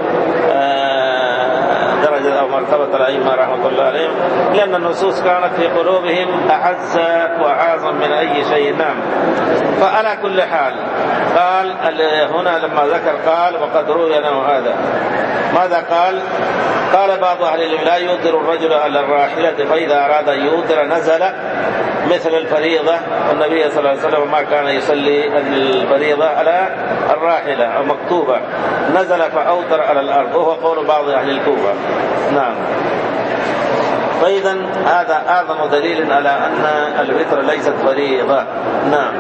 درجة أو مرتبة الأئمة رحمة الله عليهم، لأن النصوص كانت في قلوبهم أعز وأعظم من أي شيء. نعم. فعلى كل حال قال هنا لما ذكر قال وقد روي له هذا، ماذا قال؟ قال بعض أهل العلم لا يوتر الرجل على الراحلة فإذا أراد أن يوتر نزل مثل الفريضة، والنبي صلى الله عليه وسلم ما كان يصلي الفريضة على الراحلة أو مكتوبة، نزل فأوتر على الأرض، وهو قول بعض أهل الكوفة. نعم. فإذا هذا أعظم دليل على أن الوتر ليست فريضة. نعم.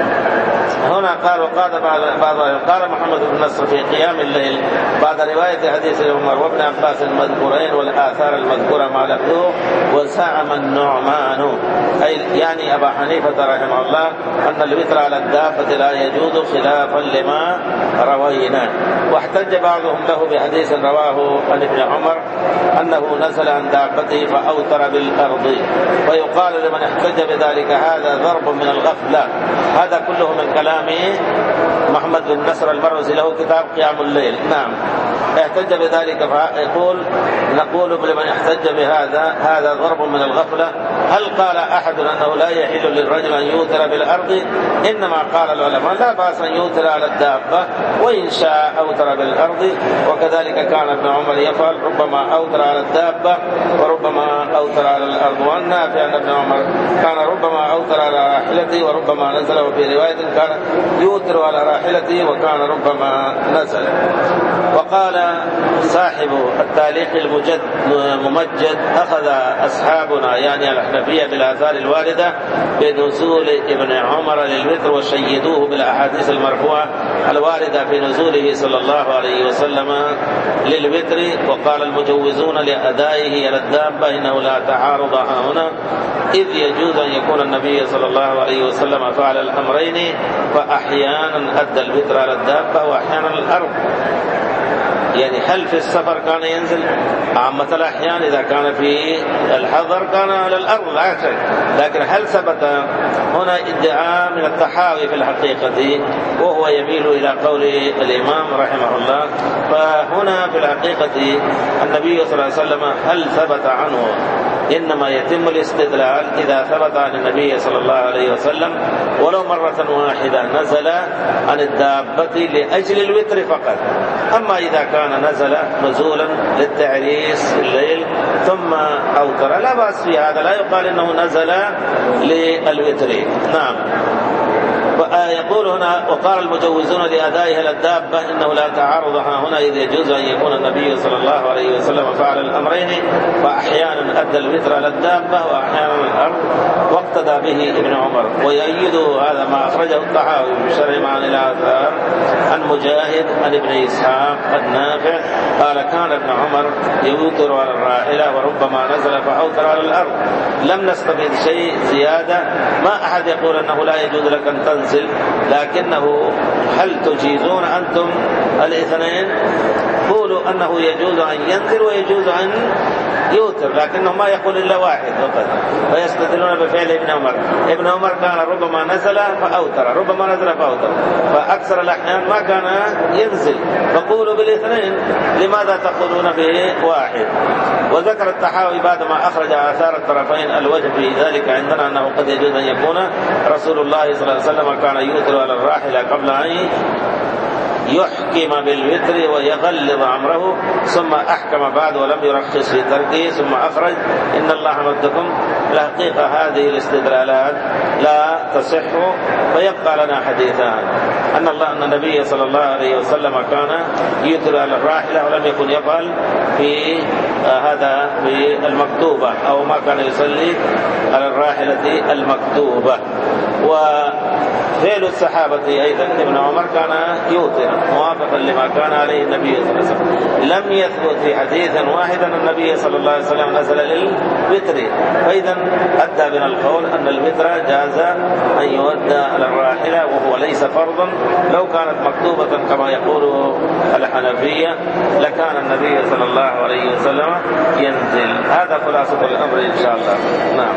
هنا قال وقال بعض قال محمد بن نصر في قيام الليل بعد رواية حديث عمر وابن عباس المذكورين والآثار المذكورة مع لفظه وزعم النعمان أي يعني أبا حنيفة رحمه الله أن الوتر على الدابة لا يجوز خلافا لما روينا. واحتج بعضهم له بحديث رواه عن ابن عمر أنه نزل عن دابته فأوتر بالأرض، ويقال لمن احتج بذلك هذا ضرب من الغفلة. هذا كله من كلام محمد بن نصر المروزي له كتاب قيام الليل. نعم. احتج بذلك فيقول نقول لمن احتج بهذا هذا ضرب من الغفلة. هل قال أحد أنه لا يحل للرجل أن يوتر بالأرض؟ إنما قال العلماء لا بأس أن يوتر على الدابة وإن شاء أوتر بالأرض، وكذلك كان ابن عمر يفعل ربما أوتر على الدابة وربما أوتر على الأرض. وأن نافع أن ابن عمر كان ربما أوتر على راحلته وربما نزل، وفي رواية كان يوتر على راحلته وكان ربما نزل. وقال صاحب التعليق المجد ممجد أخذ أصحابنا يعني الحنفية بالآثار الواردة بنزول ابن عمر للوتر وشيدوه بالأحاديث المرفوعة الواردة في نزوله صلى الله عليه وسلم للوتر. وقال المجوزون لأدائه على الدابة إنه لا تعارض هنا، إذ يجوز أن يكون النبي صلى الله عليه وسلم فعل الأمرين، فأحيانا أدى الوتر على الدابة وأحيانا الأرض. يعني هل في السفر كان ينزل؟ عامة الأحيان إذا كان في الحضر كان على الأرض لا شك، لكن هل ثبت هنا ادعاء من التحاوي في الحقيقة، وهو يميل إلى قول الإمام رحمه الله. فهنا في الحقيقة النبي صلى الله عليه وسلم هل ثبت عنه؟ إنما يتم الاستدلال إذا ثبت عن النبي صلى الله عليه وسلم ولو مرة واحدة نزل عن الدابة لأجل الوتر فقط. أما إذا كان نزل نزولا للتعريس في الليل ثم أوتر لا بأس في هذا، لا يقال إنه نزل للوتر. نعم. يقول هنا وقال المجوزون لأدائها للدابة إنه لا تعارض هنا إذ يجوز أن يكون النبي صلى الله عليه وسلم فعل الأمرين فأحيانا أدى الوتر على الدابة وأحيانا الأرض واقتدى به ابن عمر. ويؤيد هذا ما أخرجه الطحاوي بشرح معاني الآثار عن مجاهد عن ابن إسحاق النافع قال كان ابن عمر يوتر على الراحلة وربما نزل فأوتر على الأرض. لم نستفيد شيء زيادة. ما أحد يقول أنه لا يجوز لك أن تنزل، لكنه هل تجيزون أنتم الاثنين؟ قولوا أنه يجوز أن ينزل ويجوز أن يوتر، لكنه ما يقول إلا واحد فقط. فيستدلون بفعل ابن عمر. ابن عمر كان ربما نزل فأوتر ربما نزل فأوتر، فأكثر الأحيان ما كان ينزل. فقولوا بالاثنين، لماذا تقولون بواحد؟ وذكر الطحاوي بعدما أخرج آثار الطرفين الوجه في ذلك عندنا أنه قد يجوز أن يكون رسول الله صلى الله عليه وسلم كان يوتر على الراحلة قبل أن يحكم بالوتر ويغلظ أمره، ثم أحكم بعد ولم يرخص في تركه ثم أخرج. إن الله مدكم. الحقيقة هذه الاستدلالات لا تصح، فيبقى لنا حديثان: أن الله أن النبي صلى الله عليه وسلم كان يوتر على الراحلة ولم يكن يفعل في هذا في المكتوبة، أو ما كان يصلي على الراحلة المكتوبة. وفعل الصحابة أيضا ابن عمر كان يوتر موافقا لما كان عليه النبي صلى الله عليه وسلم. لم يثبت في حديث واحد أن النبي صلى الله عليه وسلم نزل للوتر، فإذا أدى بنا القول أن الوتر جاز أن يؤدى على الراحلة وهو ليس فرضا. لو كانت مكتوبة كما يقول الحنفية لكان النبي صلى الله عليه وسلم ينزل. هذا خلاصة الأمر إن شاء الله. نعم.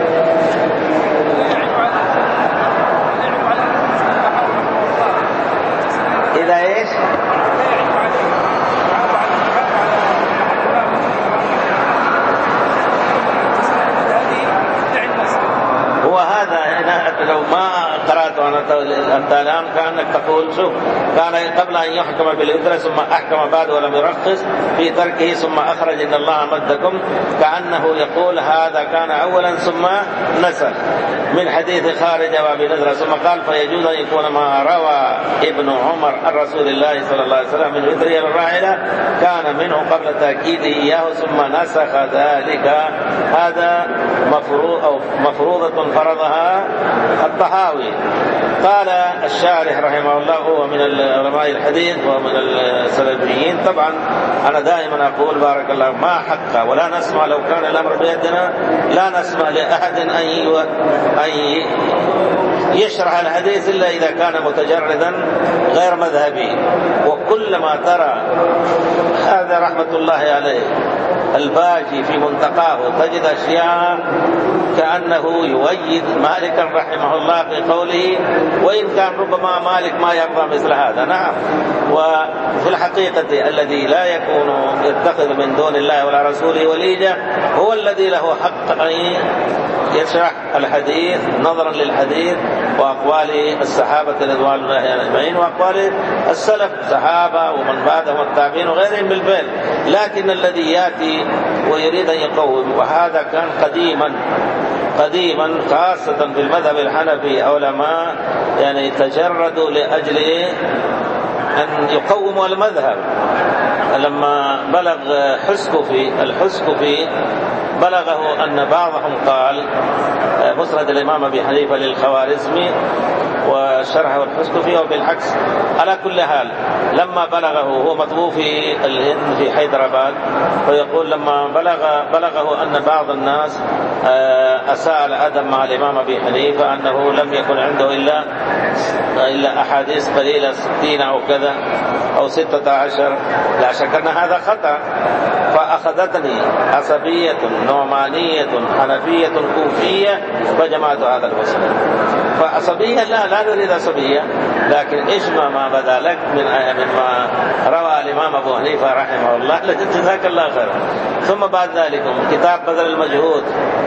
إذا إيش؟ هو هذا هنا لو ما قرأت أنت الآن كأنك تقول شوف كان قبل أن يحكم بالوتر ثم أحكم بعد ولم يرخص في تركه ثم أخرج إن الله مدكم، كأنه يقول هذا كان أولا ثم نسخ من حديث خارج وابي نضرة ثم قال فيجوز أن يكون ما روى ابن عمر عن رسول الله صلى الله عليه وسلم من وتره الراحلة كان منه قبل تأكيده إياه ثم نسخ ذلك. هذا مفروض أو مفروضة فرضها الطحاوي. قال الشارح رحمه الله هو من علماء الحديث ومن السلفيين. طبعا أنا دائما أقول بارك الله ما حق ولا نسمع لو كان الأمر بيدنا لا نسمع لأحد أن يشرح الحديث إلا إذا كان متجردا غير مذهبي. وكلما ترى هذا رحمة الله عليه الباجي في منتقاه تجد أشياء كأنه يؤيد مالكا رحمه الله في قوله، وإن كان ربما مالك ما يرضى مثل هذا. نعم. وفي الحقيقة الذي لا يكون يتخذ من دون الله ولا رسوله وليجة هو الذي له حق أن يشرح الحديث نظرا للحديث وأقوال الصحابة رضوان الله عليهم وأقوال السلف الصحابة ومن بعدهم التابعين وغيرهم بالفعل. لكن الذي يأتي ويريد أن يقوم، وهذا كان قديما قديما خاصة في المذهب الحنفي علماء يعني تجردوا لأجل أن يقوموا المذهب. لما بلغ حسكفي الحسكفي بلغه أن بعضهم قال مسند الإمام أبي حنيفة للخوارزمي وشرحه الحسكفي وبالعكس. على كل حال لما بلغه هو مطبوع في الهند في حيدرباد، فيقول لما بلغ بلغه أن بعض الناس أساء الأدب مع الإمام أبي حنيفة أنه لم يكن عنده إلا إلا أحاديث قليلة ستين أو كذا أو ستة عشر. لا شك أن هذا خطأ. فأخذتني عصبية نعمانية حنفية كوفية فجمعت هذا المسلم. فعصبية لا لا نريد عصبية، لكن اسمع ما بدا لك من مما روى الإمام أبو حنيفة رحمه الله لجزاك الله خيرا. ثم بعد ذلك كتاب بذل المجهود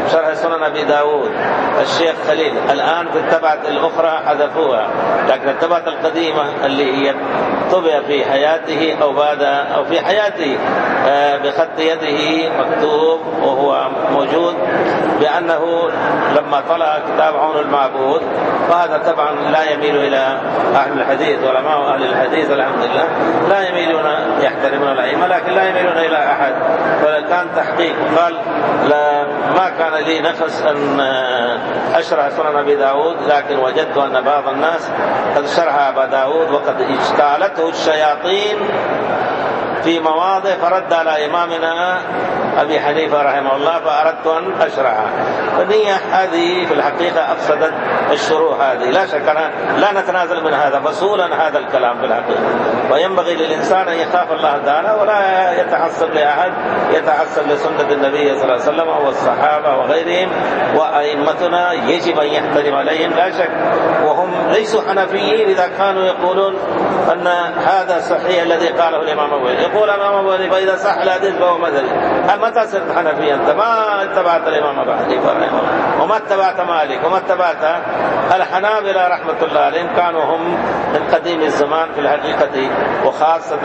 شرح سنن أبي داود الشيخ خليل. الآن في الطبعة الأخرى حذفوها، لكن الطبعة القديمة اللي هي طبع في حياته أو بعد أو في حياته بخط يده مكتوب وهو موجود بأنه لما طلع كتاب عون المعبود، وهذا طبعا لا يميل إلى أهل الحديث، علماء أهل الحديث الحمد لله لا يميلون، يحترمون الأئمة لكن لا يميلون إلى أحد. فكان تحقيق قال لا ما كان لي نفس أن أشرح سنن أبي داود، لكن وجدت أن بعض الناس قد شرح أبا داود وقد اجتالته الشياطين في مواضع فرد على إمامنا أبي حنيفة رحمه الله، فأردت أن أشرحها. فالنية هذه في الحقيقة أفسدت الشروح هذه، لا شك لا نتنازل من هذا، مسؤولا هذا الكلام في الحقيقة. وينبغي للإنسان أن يخاف الله تعالى ولا يتعصب لأحد، يتعصب لسنة النبي صلى الله عليه وسلم والصحابة وغيرهم، وأئمتنا يجب أن يحترم عليهم لا شك. وهم ليسوا حنفيين إذا كانوا يقولون أن هذا صحيح الذي قاله الإمام أبو حنيفة. يقول الإمام أبو حنيفة إذا صح الحديث فهو مذهبي. متى صرت حنفيا؟ أنت ما اتبعت الإمام أبو حنيفة رحمه الله، وما اتبعت مالك، وما اتبعت الحنابلة رحمة الله عليهم. كانوا هم من قديم الزمان في الحقيقة، وخاصة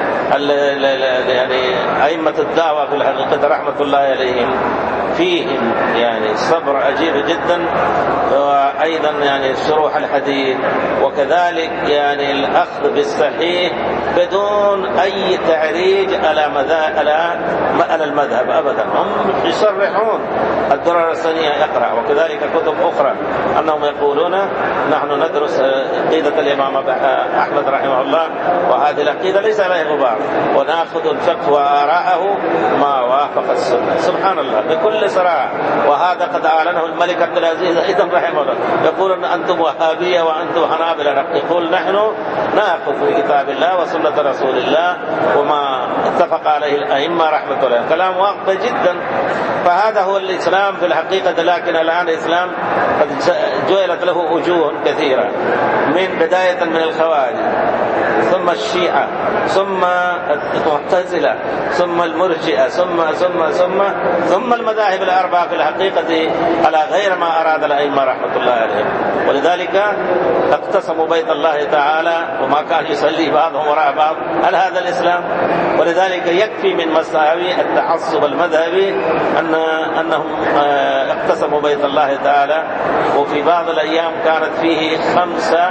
يعني أئمة الدعوة في الحقيقة رحمة الله عليهم فيهم يعني صبر عجيب جدا، وأيضا يعني شروح الحديث، وكذلك يعني الأخذ بالصحيح بدون أي تعريج على مذهب على المذهب أبدا. هم يصرحون الدرر الثانية يقرأ، وكذلك كتب أخرى أنهم يقولون نحن ندرس عقيدة الإمام أحمد رحمه الله، وهذه العقيدة ليس عليها غبار، ونأخذ الفقه وآراءه ما وافق السنة. سبحان الله بكل صراحة. وهذا قد أعلنه الملك عبد العزيز أيضا رحمه الله، يقول أن أنتم وهابية وأنتم حنابلة، يقول نحن نأخذ في كتاب الله وسنة رسول الله وما اتفق عليه الأئمة رحمة الله. كلام واضح جدا. فهذا هو الإسلام في الحقيقة. لكن الآن الإسلام قد جعلت له وجوه كثيرة، من بداية من الخوارج، ثم الشيعة، ثم المعتزلة، ثم المرجئة، ثم ثم ثم ثم المذاهب الأربعة في الحقيقة على غير ما أراد الأئمة رحمة الله عليهم. ولذلك اقتسموا بيت الله تعالى وما كان يصلي بعضهم وراء بعض. هل هذا الإسلام؟ ولذلك يكفي من مساوي التعصب المذهبي أن أنهم اقتسموا بيت الله تعالى. وفي بعض الأيام كانت فيه خمسة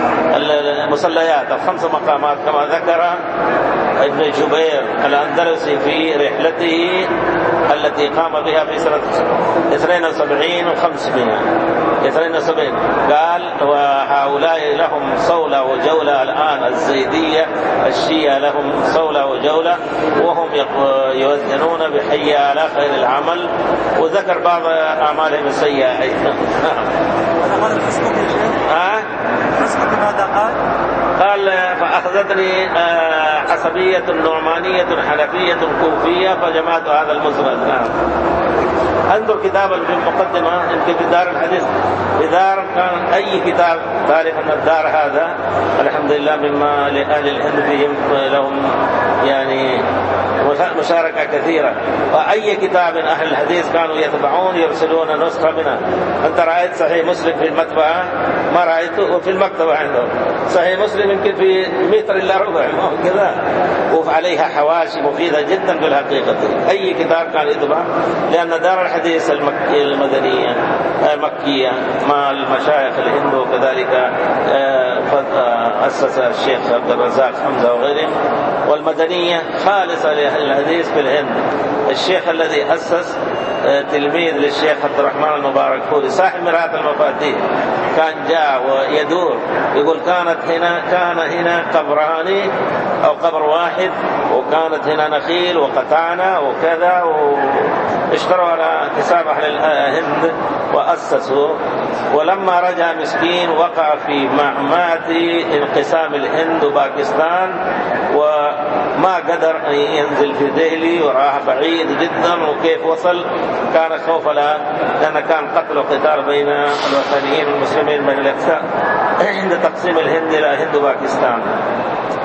المصليات أو خمس مقامات كما ذكر ابن جبير الأندلسي في رحلته التي قام بها في سنة اثنين وسبعين وخمسمائة اثنين وسبعين. قال وهؤلاء لهم صولة وجولة الآن، الزيدية الشيعة لهم صولة وجولة، وهم يوزنون بحي على خير العمل، وذكر بعض أعمالهم السيئة أيضا. هذا الفسق يا شيخ؟ ها؟ الفسق ماذا قال؟ قال فأخذتني عصبية نعمانية حنفية كوفية فجمعت هذا المسند. نعم. انظر كتابا في المقدمة انت في دار الحديث، بدار كان أي كتاب تعرف أن الدار هذا الحمد لله مما لأهل الهند فيهم لهم يعني مشاركة كثيرة. وأي كتاب من أهل الحديث كانوا يتبعون يرسلون نسخة منها. أنت رأيت صحيح مسلم في المطبعة؟ ما رأيته في المكتبة عندهم. صحيح مسلم يمكن في متر إلا ربع كذا، وعليها حواشي مفيدة جدا في الحقيقة. أي كتاب كان يطبع، لأن دار الحديث المكية المدنية مكية مع المشايخ الهند، وكذلك أسس الشيخ عبد الرزاق حمزة وغيره، والمدنية خالصة لأهل الحديث في الهند. الشيخ الذي أسس تلميذ للشيخ عبد الرحمن المبارك فوري صاحب مرآة المفاتيح، كان جاء ويدور يقول كانت هنا كان هنا قبران أو قبر واحد، وكانت هنا نخيل وقطعنا وكذا، واشتروا على حساب أهل الهند وأسسوا. ولما رجع مسكين وقع في معمعة انقسام الهند وباكستان، وما قدر أن ينزل في دهلي وراح بعيد جدا. وكيف وصل؟ كان خوفا لأن كان قتل وقتال بين الوثنيين والمسلمين بين الأقسام عند تقسيم الهند إلى هند وباكستان.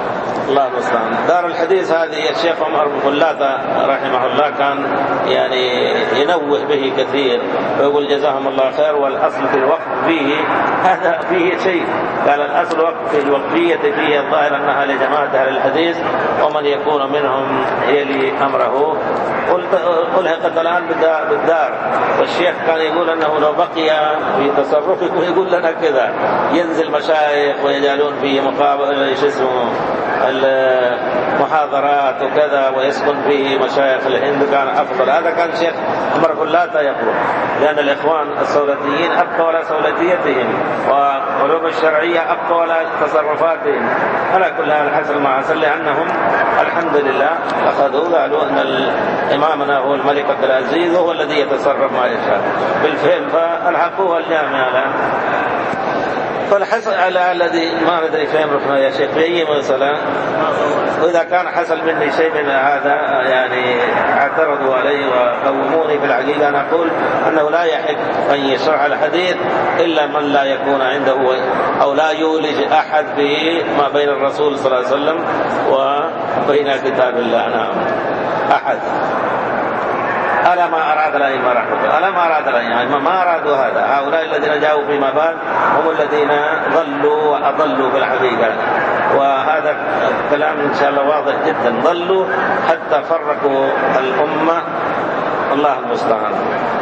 الله المستعان. دار الحديث هذه الشيخ عمر بن فلاتة رحمه الله كان يعني ينوه به كثير ويقول جزاهم الله خير، والأصل في الوقف فيه هذا فيه شيء. قال الأصل وقف في الوقفية فيه الظاهر أنها لجماعة أهل الحديث ومن يكون منهم يلي أمره. قلها قد الآن بالدار، والشيخ كان يقول أنه لو بقي في تصرفكم يقول لنا كذا، ينزل مشايخ ويجعلون فيه مقابل ايش اسمه المحاضرات وكذا ويسكن فيه مشايخ الهند كان أفضل. هذا كان شيخ عمر فلاتة يقول، لأن الإخوان السولتيين أبقوا على سولتيتهم وعلوم الشرعية أبقوا على تصرفاتهم على كل هذا حصل ما حصل، لأنهم الحمد لله أخذوا قالوا أن إمامنا هو الملك عبد العزيز وهو الذي يتصرف ما يشاء بالفعل، فالحقوها الجامعة الآن. فالحصل على الذي ما ندري فين رحنا يا شيخ في أي مسألة، وإذا كان حصل مني شيء من هذا يعني اعترضوا علي وقوموني. في الحقيقة أنا أقول أنه لا يحق أن يشرح الحديث إلا من لا يكون عنده أو لا يولج أحد في ما بين الرسول صلى الله عليه وسلم وبين كتاب الله. نعم أحد. ألا ما أراد الأئمة رحمة الله، ألا ما أراد الأئمة ما أرادوا هذا. هؤلاء الذين جاءوا فيما بعد هم الذين ضلوا وأضلوا في الحقيقة، وهذا الكلام إن شاء الله واضح جدا. ضلوا حتى فرقوا الأمة، الله المستعان.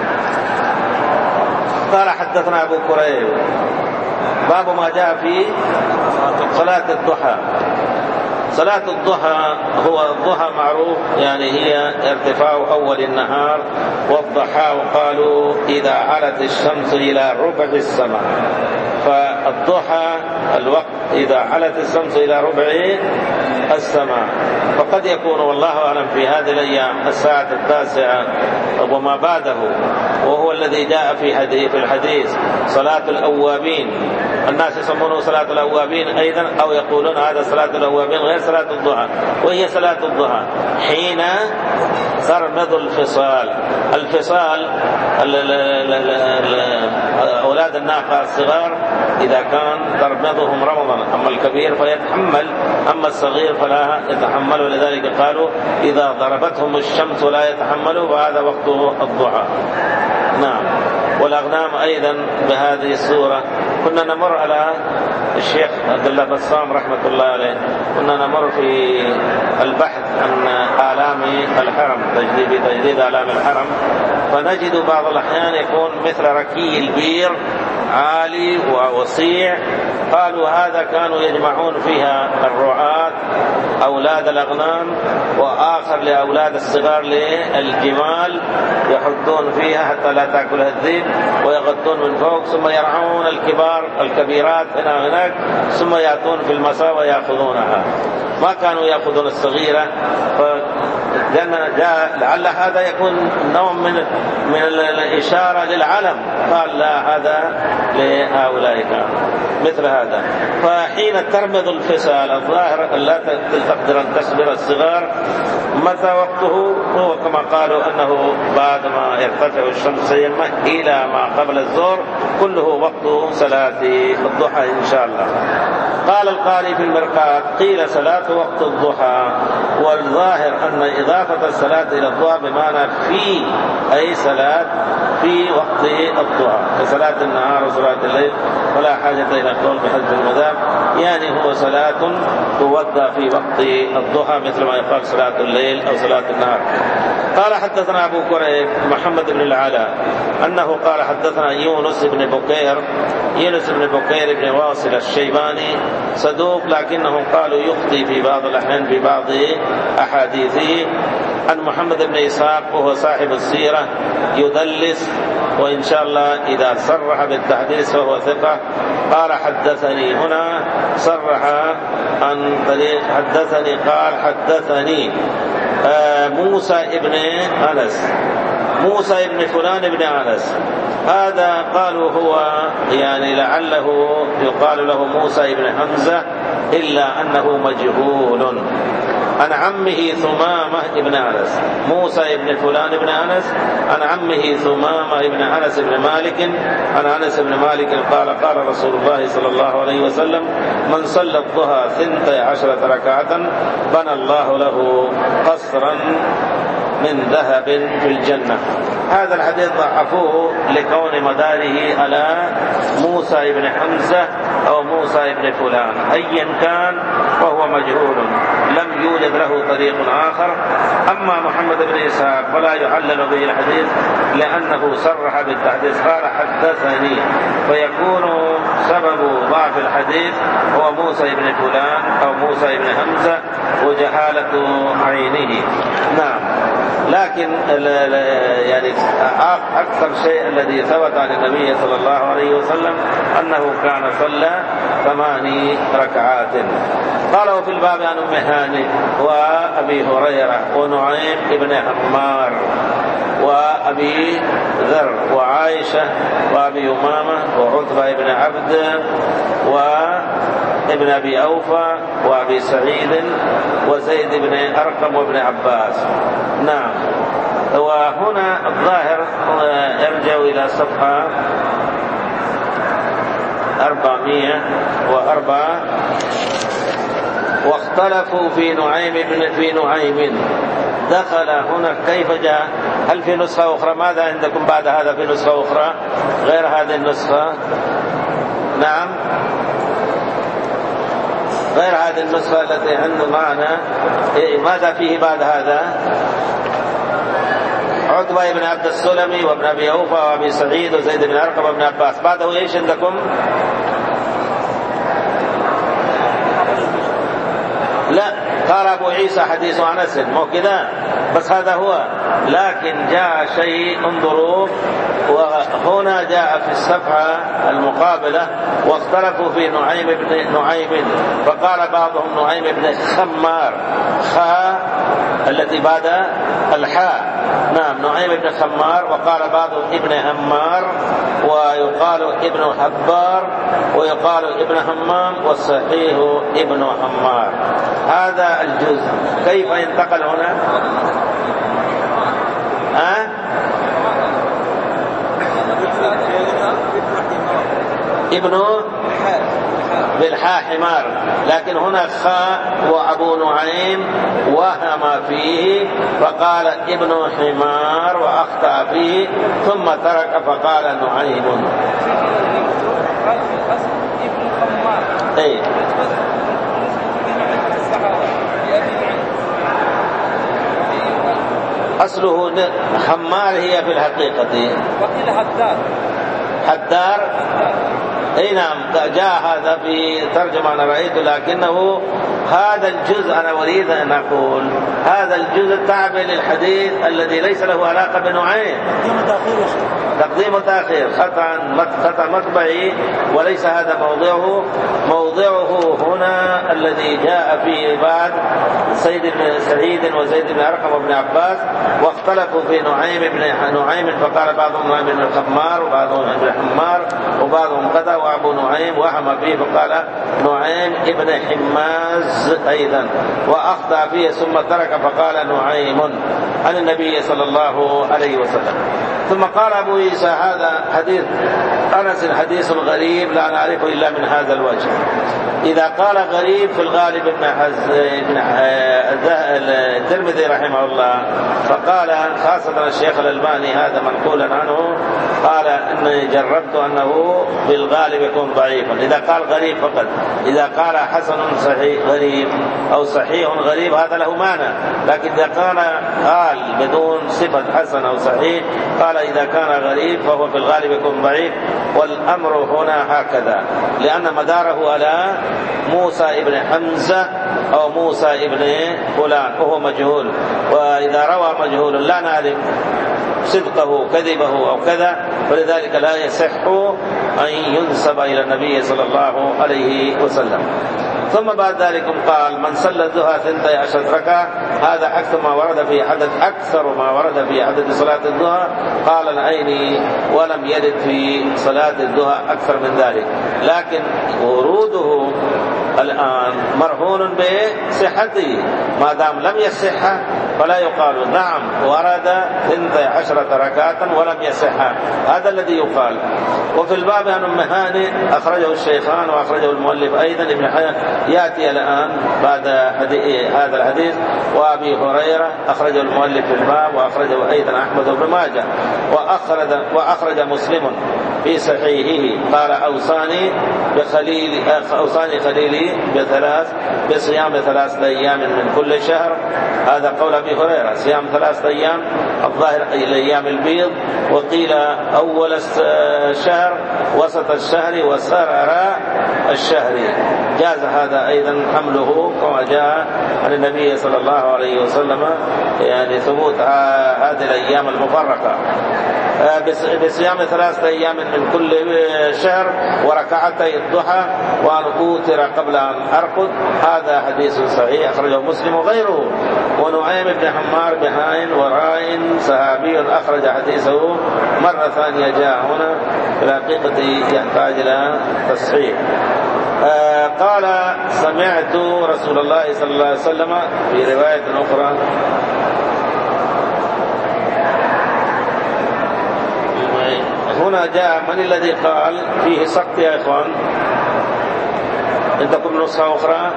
قال حدثنا أبو كريب باب ما جاء في صلاة الضحى. صلاة الضحى هو الضحى معروف يعني هي ارتفاع أول النهار، والضحى قالوا إذا علت الشمس إلى ربع السماء. فالضحى الوقت إذا علت الشمس إلى ربع السماء، فقد يكون والله أعلم في هذه الأيام الساعة التاسعة وما بعده، وهو الذي جاء في حديث الحديث صلاة الأوابين. الناس يسمونه صلاة الأوابين أيضا، أو يقولون هذا صلاة الأوابين غير صلاة الضحى، وهي صلاة الضحى حين ترمض الفصال. الفصال أولاد الناقة الصغار إذا كان ترمضهم رمضا، أما الكبير فيتحمل، أما الصغير فلا يتحمل، ولذلك قالوا إذا ضربتهم الشمس لا يتحملوا وهذا وقت الضحى. نعم. والأغنام أيضا بهذه الصورة. كنا نمر على الشيخ عبد الله بسام رحمة الله عليه، كنا نمر في البحث عن آلام الحرم، تجديد تجديد آلام الحرم، فنجد بعض الأحيان يكون مثل ركي البير عالي ووسيع. قالوا هذا كانوا يجمعون فيها الرعاة أولاد الأغنام، وآخر لأولاد الصغار للجمال، يحطون فيها حتى لا تأكلها الذئب ويغطون من فوق، ثم يرعون الكبار الكبيرات هنا وهناك، ثم يأتون في المساء ويأخذونها. ما كانوا يأخذون الصغيرة، لأن جاء لعل هذا يكون نوع من من الإشارة للعلم. قال لا، هذا لهؤلاء مثل هذا. فحين ترمض الفصال الظاهر لا تقدر أن تصبر الصغار، متى وقته؟ هو كما قالوا أنه بعد ما يرتفع الشمس إلى ما قبل الظهر، كله وقت صلاة الضحى إن شاء الله. قال القاري في المرقات قيل صلاة وقت الضحى، والظاهر أن إضافة الصلاة إلى الضحى بمعنى في، أي صلاة في وقت الضحى كصلاة النهار وصلاة الليل، ولا حاجة إلى القول بحذف المذهب، يعني هو صلاة تودى في وقت الضحى مثل ما يقال صلاة الليل أو صلاة النهار. قال حدثنا أبو كريب محمد بن العلاء أنه قال حدثنا يونس بن بكير يونس بن بكير بن واصل الشيباني صدوق، لكنهم قالوا يخطي في بعض الأحيان في بعض أحاديثه. عن محمد بن إسحاق وهو صاحب السيرة يدلس، وإن شاء الله إذا صرح بالتحديث فهو ثقة. قال حدثني، هنا صرح عن طريق حدثني، قال حدثني آه موسى ابن أنس، موسى ابن فلان ابن أنس. هذا قالوا هو يعني لعله يقال له موسى ابن حمزة، إلا أنه مجهول. عن عمه ثمامة ابن أنس، موسى ابن فلان ابن أنس عن عمه ثمامة ابن أنس بن مالك عن أنس بن مالك قال قال رسول الله صلى الله عليه وسلم: من صلى الضحى ثنتي عشرة ركعة بنى الله له قصرا من ذهب في الجنة. هذا الحديث ضعفوه لكون مداره على موسى بن حمزة أو موسى بن فلان، أيا كان وهو مجهول لم يوجد له طريق آخر. أما محمد بن إسحاق فلا يعلل به الحديث لأنه صرح بالتحديث قال حدثني، فيكون سبب ضعف الحديث هو موسى بن فلان أو موسى بن حمزة وجهالة عينه. نعم. لكن يعني أكثر شيء الذي ثبت عن النبي صلى الله عليه وسلم أنه كان صلى ثماني ركعات. قالوا في الباب عن أم هانئ وأبي هريرة ونعيم بن عمار وأبي ذر وعائشة وأبي أمامة وعتبة بن عبد وابن أبي أوفى وأبي سعيد وزيد بن أرقم وابن عباس. نعم. وهنا الظاهر يرجع إلى صفحة أربعمائة وأربعة. واختلفوا في نعيم بن في نعيم دخل هنا كيف جاء؟ هل في نسخة أخرى؟ ماذا عندكم بعد هذا في نسخة أخرى غير هذه النسخة؟ نعم، غير هذه النسخة التي عند معنا. ماذا فيه بعد هذا؟ عتبة بن عبد السلمي وابن أبي أوفى وأبي سعيد وزيد بن أرقم وابن عباس. بعده إيش عندكم؟ لا، قال أبو عيسى حديث أنس، مو كذا بس هذا هو. لكن جاء شيء انظروا، وهنا جاء في الصفحة المقابلة واختلفوا في نعيم بن نعيم، فقال بعضهم نعيم بن خمار، خاء التي بعد الحاء. نعم، نعيم بن خمار. وقال بعضهم ابن همار، ويقال ابن حبار، ويقال ابن همام، والصحيح ابن همار. هذا الجزء كيف ينتقل هنا؟ أه؟ ابن بالحاء حمار، لكن هنا خاء وأبو نعيم وهم فيه فقال ابن حمار وأخطأ فيه ثم ترك فقال نعيم. اي أصله حمار هي في الحقيقة وقيل حدار. حدار. اي نعم، جاء هذا في ترجمة أنا رأيته، لكنه هذا الجزء أنا أريد أن أقول هذا الجزء تابع للحديث الذي ليس له علاقة بنوعين، تقديم وتأخير، خطأ خطأ مطبعي وليس هذا موضعه. موضعه هنا الذي جاء فيه بعد سيد بن سعيد وزيد بن أرقم وابن عباس، واختلفوا في نعيم بن نعيم فقال بعضهم نعيم بن الخمار وبعضهم ابن حمار وبعضهم قضى وأبو نعيم وهم فيه فقال نعيم ابن حماز أيضا، وأخطأ فيه ثم ترك فقال نعيم عن النبي صلى الله عليه وسلم. ثم قال أبو عيسى هذا حديث أنس حديث غريب لا نعرفه إلا من هذا الوجه. إذا قال غريب في الغالب ابن الترمذي رحمه الله فقال خاصة الشيخ الألباني هذا منقولا عنه قال إني جربت أنه في الغالب يكون ضعيفا إذا قال غريب فقط. إذا قال حسن صحيح غريب أو صحيح غريب هذا له معنى، لكن إذا قال قال بدون صفة حسن أو صحيح قال إذا كان غريب فهو في الغالب يكون ضعيف. والأمر هنا هكذا لأن مداره على موسى ابن حمزة أو موسى ابن فلان وهو مجهول، وإذا روى مجهول لا نعرف صدقه كذبه أو كذا، فلذلك لا يصح أن ينسب إلى النبي صلى الله عليه وسلم. ثم بعد ذلك قال من صلى الضحى ثنتي عشرة ركعة، هذا أكثر ما ورد في عدد أكثر ما ورد في عدد صلاة الضحى. قال العيني ولم يرد في صلاة الضحى أكثر من ذلك، لكن وروده الآن مرهون بصحته، ما دام لم يصح فلا يقال نعم ورد اثنتي عشرة ركعة ولم يصح، هذا الذي يقال. وفي الباب عن أم هانئ أخرجه الشيخان وأخرجه المؤلف أيضا ابن حجر، يأتي الآن بعد هذا الحديث. وأبي هريرة أخرجه المؤلف في الباب وأخرجه أيضا أحمد بن ماجه، وأخرج, وأخرج مسلم في صحيحه قال أوصاني بخليل أوصاني خليلي بثلاث بصيام ثلاثة أيام من كل شهر. هذا قول أبي هريرة، صيام ثلاثة أيام الظاهر الأيام البيض، وقيل أول الشهر وسط الشهر وسرر الشهر، جاز هذا أيضا حمله كما جاء عن النبي صلى الله عليه وسلم، يعني ثبوت هذه الأيام المفرقة بصيام ثلاثة أيام من كل شهر وركعتي الضحى وأن أوتر قبل أن أرقد. هذا حديث صحيح أخرجه مسلم وغيره. ونعيم بن حمار بهاين وراين صحابي أخرج حديثه مرة ثانية جاء هنا، في الحقيقة يحتاج إلى تصحيح. آه قال سمعت رسول الله صلى الله عليه وسلم في رواية أخرى هنا جاء من الذي قال فيه سقط يا إخوان؟ عندكم نسخة أخرى؟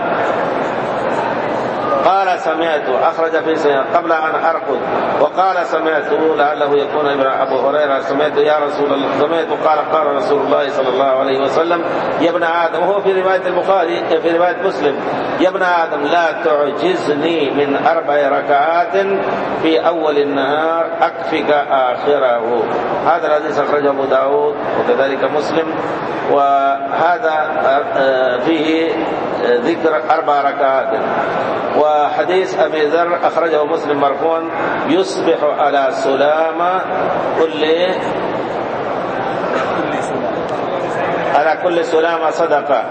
قال سمعت أخرج في سنة قبل أن أرقد، وقال سمعت لعله يكون ابن أبو هريرة سمعت يا رسول الله سمعت قال قال رسول الله صلى الله عليه وسلم يا ابن آدم، وهو في رواية البخاري في رواية مسلم يا ابن آدم لا تعجزني من أربع ركعات في أول النهار أكفك آخره. هذا الحديث أخرجه أبو داود وكذلك مسلم، وهذا فيه ذكر أربع ركعات. وحديث أبي ذر أخرجه مسلم مرفوعا يصبح على سلامة كل على كل سلامة صدقة،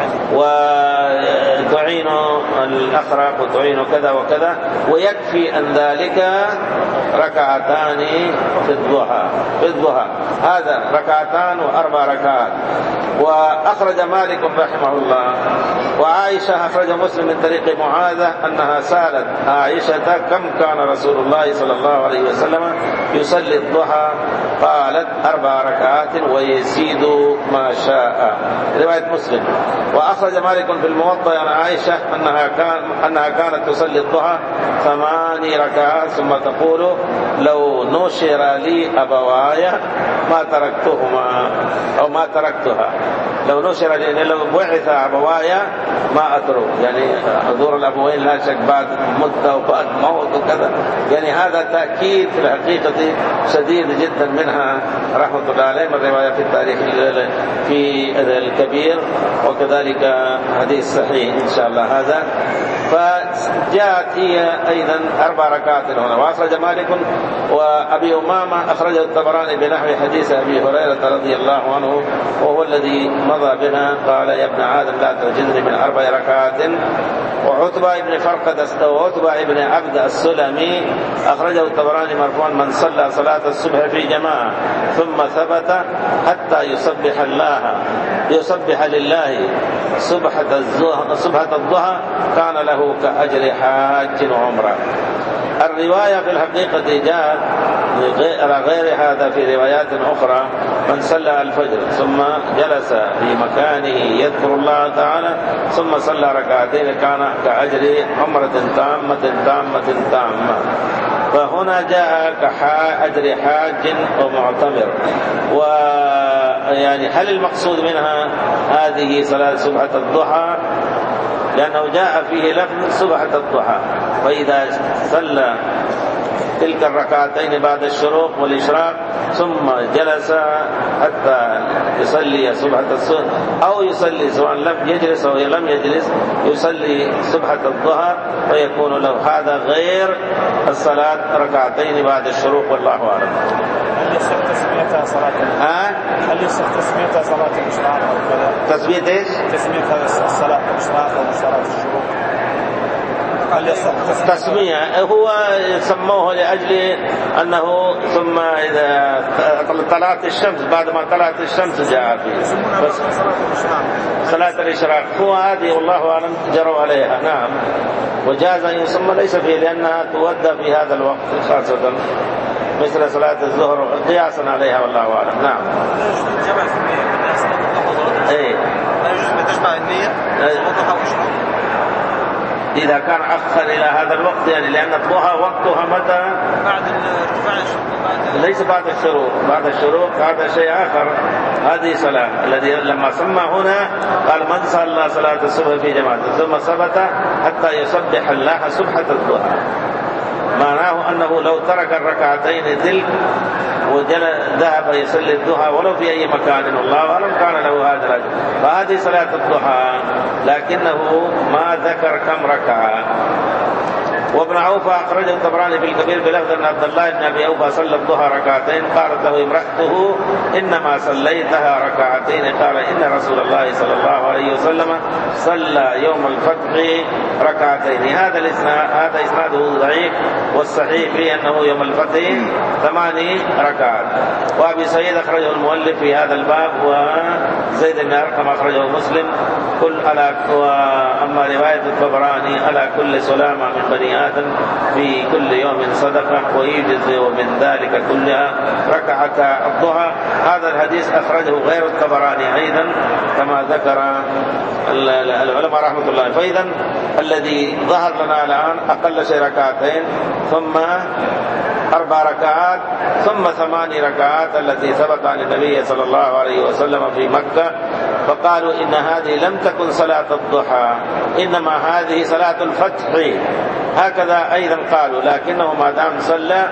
وتعين الأخرق وتعين كذا وكذا، ويكفي أن ذلك ركعتان في الضحى في الضحى هذا ركعتان وأربع ركعات. وأخرج مالك رحمه الله وعائشة أخرج مسلم من طريق معاذة أنها سألت عائشة كم كان رسول الله صلى الله عليه وسلم يصلي الضحى؟ قالت أربع ركعات ويزيد ما شاء، رواية مسلم. وأخرج مالك في الموطأ عن عائشة أنها, كان أنها كانت تصلي الضحى ثماني ركعات ثم تقول لو نشر لي أبواي ما تركتهما أو ما تركتها، لو نشر لي لو بعث أبواي ما أترك، يعني حضور الأبوين لا شك بعد مدة وبعد موت وكذا، يعني هذا تأكيد في الحقيقة شديد جدا منها رحمة الله عليه من رواية في التاريخ في الكبير وكذلك حديث صحيح إن شاء الله هذا. فجاءت هي أيضا أربع ركعات هنا. وأخرج مالك وأبي أمامة أخرجه الطبراني بنحو حديث أبي هريرة رضي الله عنه وهو الذي مضى بنا قال يا ابن آدم لا تعجزني من أربع ركعات. وعتبة ابن فرقد وعتبة ابن عبد السلمي أخرجه الطبراني مرفوعا من صلى صلاة الصبح في جماعة ثم ثبت حتى يسبح الله يسبح لله صبحة الضحى كان له كأجر حاج وعمرة. الرواية في الحقيقة جاءت غير هذا في روايات أخرى من صلى الفجر ثم جلس في مكانه يذكر الله تعالى ثم صلى ركعتين كان كأجر عمرة تامة تامة تامة. فهنا جاء كأجر حاج ومعتمر. ويعني هل المقصود منها هذه صلاة صبحة الضحى؟ لأنه جاء فيه لفظ صبحة الضحى، فإذا صلى تلك الركعتين بعد الشروق والإشراق ثم جلس حتى يصلي صبحة الصبح أو يصلي سواء لم يجلس أو لم يجلس يصلي صبحة الضحى فيكون له هذا غير الصلاة ركعتين بعد الشروق والله أعلم. هل يصح تسميتها صلاة ها؟ هل يصح تسميتها صلاة الإشراق أو كذا؟ تسمية إيش؟ تسميتها الصلاة الإشراق أو صلاة الشروق. التسمية هو سموه لأجل أنه ثم إذا طلعت الشمس بعد ما طلعت الشمس جاء فيه بس صلاة الإشراق هو هذه والله أعلم جروا عليها. نعم وجاز أن يسمى ليس فيه لأنها تودى في هذا الوقت خاصة مثل صلاة الظهر قياسا عليها والله أعلم. نعم ايه تجمع النية إذا كان أخر إلى هذا الوقت يعني لأن الضحى وقتها متى بعد ارتفاع الشروق ليس بعد الشروق بعد الشروق هذا شيء آخر. هذه صلاة الذي لما سمى هنا قال من صلى صلاة الصبح في جماعة ثم ثبت حتى يسبح الله سبحة الضحى معناه أنه لو ترك الركعتين تلك وذهب يصلي الضحى ولو في أي مكان والله أعلم كان له هذا الأجر. فهذه صلاة الضحى لكنه ما ذكر كم ركعة. وابن عوف أخرجه الطبراني في الكبير بلفظ أن عبد الله بن أبي أوفى صلى الضحى ركعتين قالت له امرأته إنما صليتها ركعتين قال إن رسول الله صلى الله عليه وسلم صلى يوم الفتح ركعتين. هذا الإسناد هذا إسناده ضعيف والصحيح فيه أنه يوم الفتح ثماني ركعات. وأبي سعيد أخرجه المؤلف في هذا الباب وزيد بن أرقم أخرجه مسلم كل على وأما رواية الطبراني على كل سلامة من بني آدم في كل يوم صدقة ويجزئ من ذلك كلها ركعة الضحى. هذا الحديث أخرجه غير الطبراني أيضا كما ذكر العلماء رحمة الله. فإذا الذي ظهر لنا الآن أقل شيء ركعتين ثم أربع ركعات ثم ثماني ركعات التي ثبت عن النبي صلى الله عليه وسلم في مكة. فقالوا إن هذه لم تكن صلاة الضحى إنما هذه صلاة الفتح هكذا أيضا قالوا لكنه ما دام صلى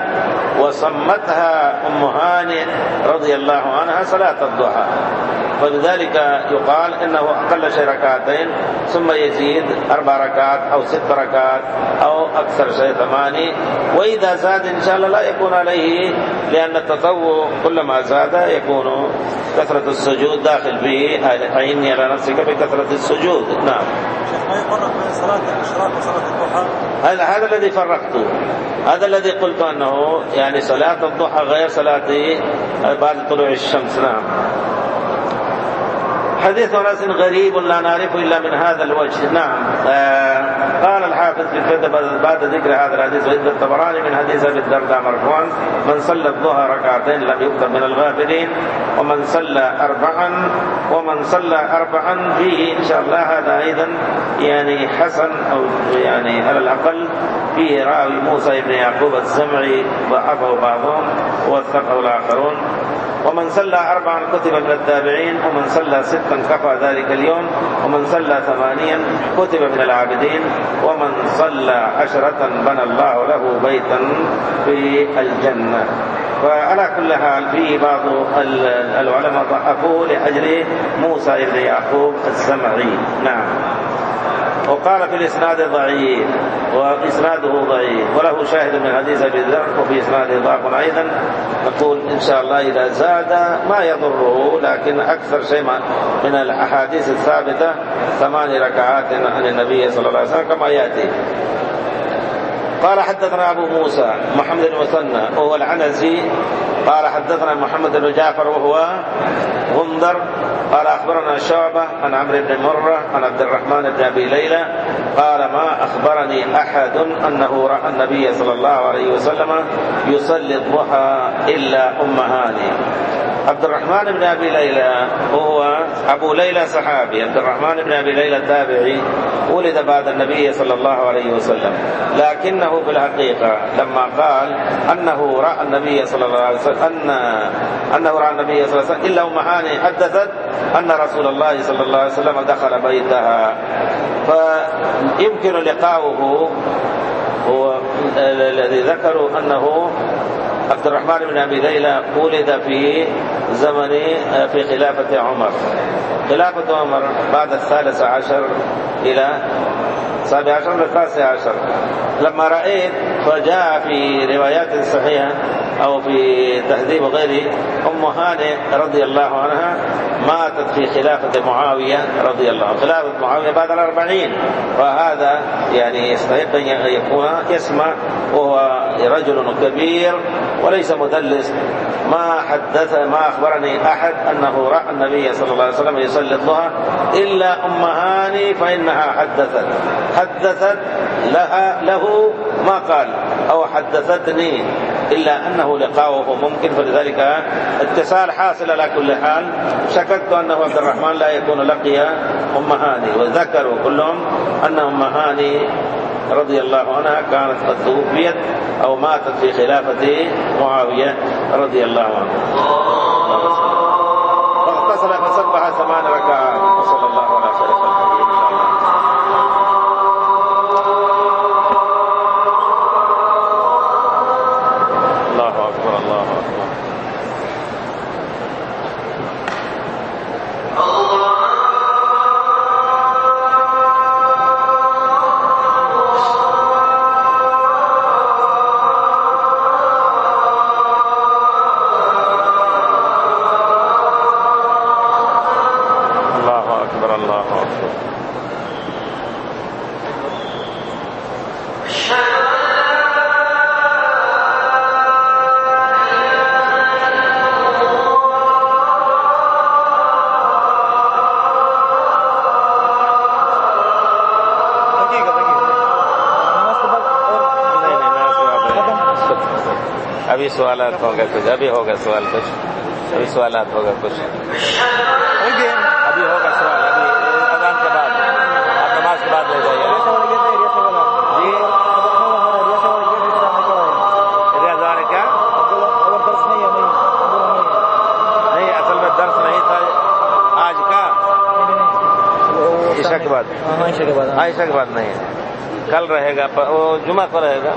وسمتها أم هانئ رضي الله عنها صلاة الضحى فلذلك يقال إنه أقل شيء ركعتين ثم يزيد أربع ركعات أو ست ركعات أو أكثر شيء ثماني. وإذا زاد إن شاء الله لا يكون عليه لأن التطوع كلما زاد يكون كثرة السجود داخل فيه عيني على نفسك بكثرة السجود. نعم ما يفرق بين صلاة الإشراق وصلاة الضحى هذا هذا الذي فرقته هذا الذي قلت أنه يعني صلاة الضحى غير صلاة بعد طلوع الشمس. نعم حديث أنس غريب لا نعرفه إلا من هذا الوجه. نعم آه قال الحافظ في الفتح بعد ذكر هذا الحديث وإذ الطبراني من حديث أبي الدرداء مرفوعا من صلى الضحى ركعتين لم يكتب من الغافلين ومن صلى أربعا ومن صلى أربعا فيه إن شاء الله هذا أيضا يعني حسن أو يعني على الأقل فيه راوي موسى بن يعقوب الزمعي ضعفه بعضهم ووثقه الآخرون. ومن صلى أربعا كتب من التابعين ومن صلى ستا كفى ذلك اليوم ومن صلى ثمانيا كتب من العابدين ومن صلى عشرة بنى الله له بيتا في الجنة. فعلى كل حال في بعض العلماء ضعفوه لأجل موسى بن يعقوب الزمعي. نعم وقال في الإسناد ضعيف وإسناده ضعيف وله شاهد من حديث أبي ذر وفي إسناده ضعف أيضا. نقول إن شاء الله إذا زاد ما يضره لكن أكثر شيء من الأحاديث الثابتة ثمان ركعات عن النبي صلى الله عليه وسلم كما يأتي. قال حدثنا أبو موسى محمد المثنى وهو العنزي قال حدثنا محمد بن جعفر وهو غندر قال أخبرنا شعبة عن عمرو بن مرة عن عبد الرحمن بن أبي ليلى قال ما أخبرني أحد أنه رأى النبي صلى الله عليه وسلم يصلي الضحى إلا أم هاني. عبد الرحمن بن أبي ليلى وهو أبو ليلى صحابي عبد الرحمن بن أبي ليلى التابعي ولد بعد النبي صلى الله عليه وسلم لكنه في الحقيقة لما قال أنه رأى النبي صلى الله عليه وسلم أن أنه رأى النبي صلى الله عليه وسلم إلا أم هاني حدثت أن رسول الله صلى الله عليه وسلم دخل بيتها. فيمكن لقاؤه هو الذي ذكروا أنه عبد الرحمن بن أبي ليلى ولد في زمن في خلافة عمر. خلافة عمر بعد الثالث عشر إلى السابع عشر للتاسع عشر. لما رأيت فجاء في روايات صحيحة أو في تهذيب غيره أم هانئ رضي الله عنها ماتت في خلافة معاوية رضي الله عنه، خلافة معاوية بعد الأربعين، وهذا يعني يستحق أن يكون يسمع، وهو رجل كبير وليس مدلس. ما حدث ما أخبرني أحد أنه رأى النبي صلى الله عليه وسلم يصلي الضحى إلا أم هاني، فإنها حدثت حدثت لها له ما قال أو حدثتني، إلا أنه لقاؤه ممكن، فلذلك اتصال حاصل على كل حال. شككت أنه عبد الرحمن لا يكون لقي أم هاني، وذكروا كلهم أن أم هاني رضي الله عنها كانت قد توفيت أو ماتت في خلافة معاوية رضي الله عنه. فاغتسل فسبح ثمان ركعات، وصلى الله على خير خلقه. الله أكبر الله أكبر. अभी सवालात होगा कुछ, अभी होगा सवाल कुछ, अभी सवालात होगा कुछ, अभी होगा सवाल, अभी अज़ान के बाद, आप नमाज के बाद हो जाइए जी। अज़ान क्या नहीं, असल में दर्स नहीं था आज का, ईशा के बाद, ईशा के बाद नहीं है, कल रहेगा, वो जुमा को रहेगा।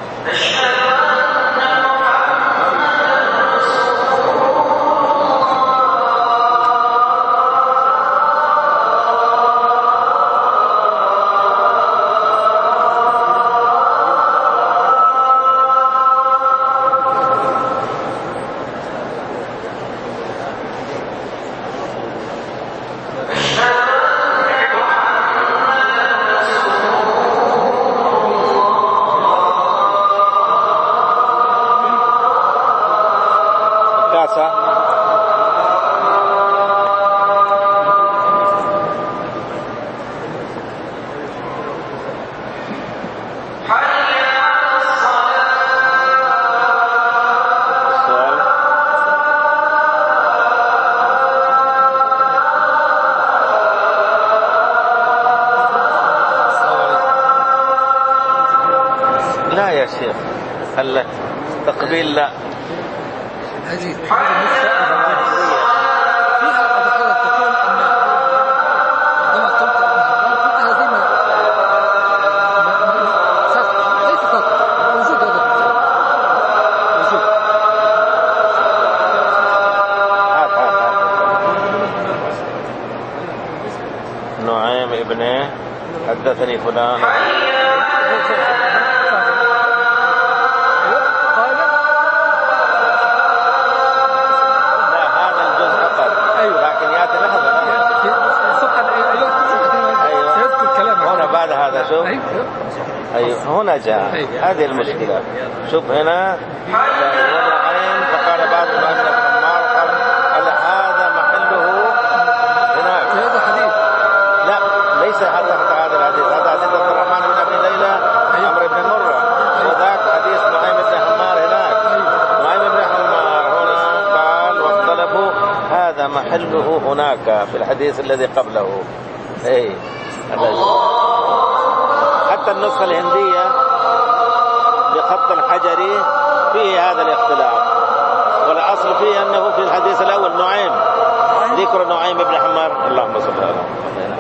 لا يا شيخ، هلا تقبيل لا. هذه فيها أبحاث تقول أن عندما قمت قلت هذه ما ليس فقط وجود هذا وجود هات هات هات نعيم ابنه حدثني فلان. أيوة هنا جاء هذه المشكلة. شوف هنا العين فقال بعض من أن الخمار قال هذا محله هناك. هذا حديث لا ليس هذا هذا الحديث، هذا حديث عبد الرحمن بن أبي ليلى عمرو بن مرة، وذاك حديث نعيم بن حمار هناك. نعيم بن حمار هنا قال واختلفوا هذا محله هناك في الحديث الذي قبله. أي حتى النسخة الهندية بخط الحجري فيه هذا الاختلاف، والأصل فيه أنه في الحديث الأول نعيم، ذكر نعيم بن حمار. اللهم صل على محمد.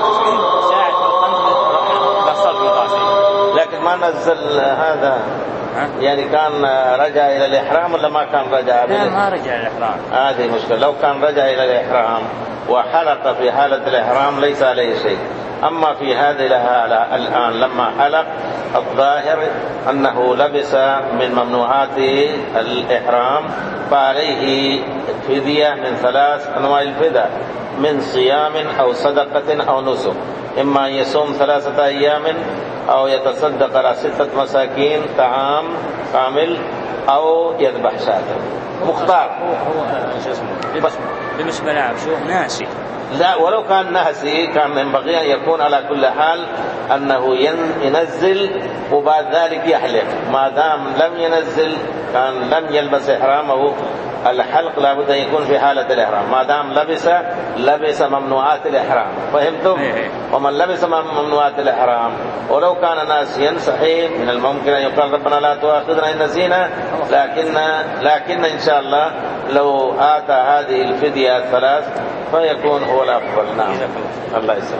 نزل هذا يعني كان رجع إلى الإحرام ولا ما كان رجع؟ لا ما رجع إلى الإحرام. هذه مشكلة. لو كان رجع إلى الإحرام وحلق في حالة الإحرام ليس عليه شيء. أما في هذه الحالة الآن لما حلق الظاهر أنه لبس من ممنوعات الإحرام فعليه فدية من ثلاث أنواع الفداء، من صيام أو صدقة أو نسك، إما أن يصوم ثلاثة أيام أو يتصدق على ستة مساكين طعام كامل أو يذبح شاة. مختار. هو شو اسمه بالنسبة له شو ناسي. لا ولو كان ناسي كان ينبغي أن يكون على كل حال أنه ينزل وبعد ذلك يحلق. ما دام لم ينزل كان لم يلبس إحرامه، الحلق لابد أن يكون في حالة الإحرام. ما دام لبس لبس ممنوعات الإحرام. فهمتم؟ ومن لبس ممنوعات الإحرام ولو كان ناسيا صحيح من الممكن أن يقال ربنا لا تؤاخذنا إن نسينا، لكن لكن إن شاء الله لو آتى هذه الفدية الثلاث فيكون هو الأفضل. نعم الله يسلمك.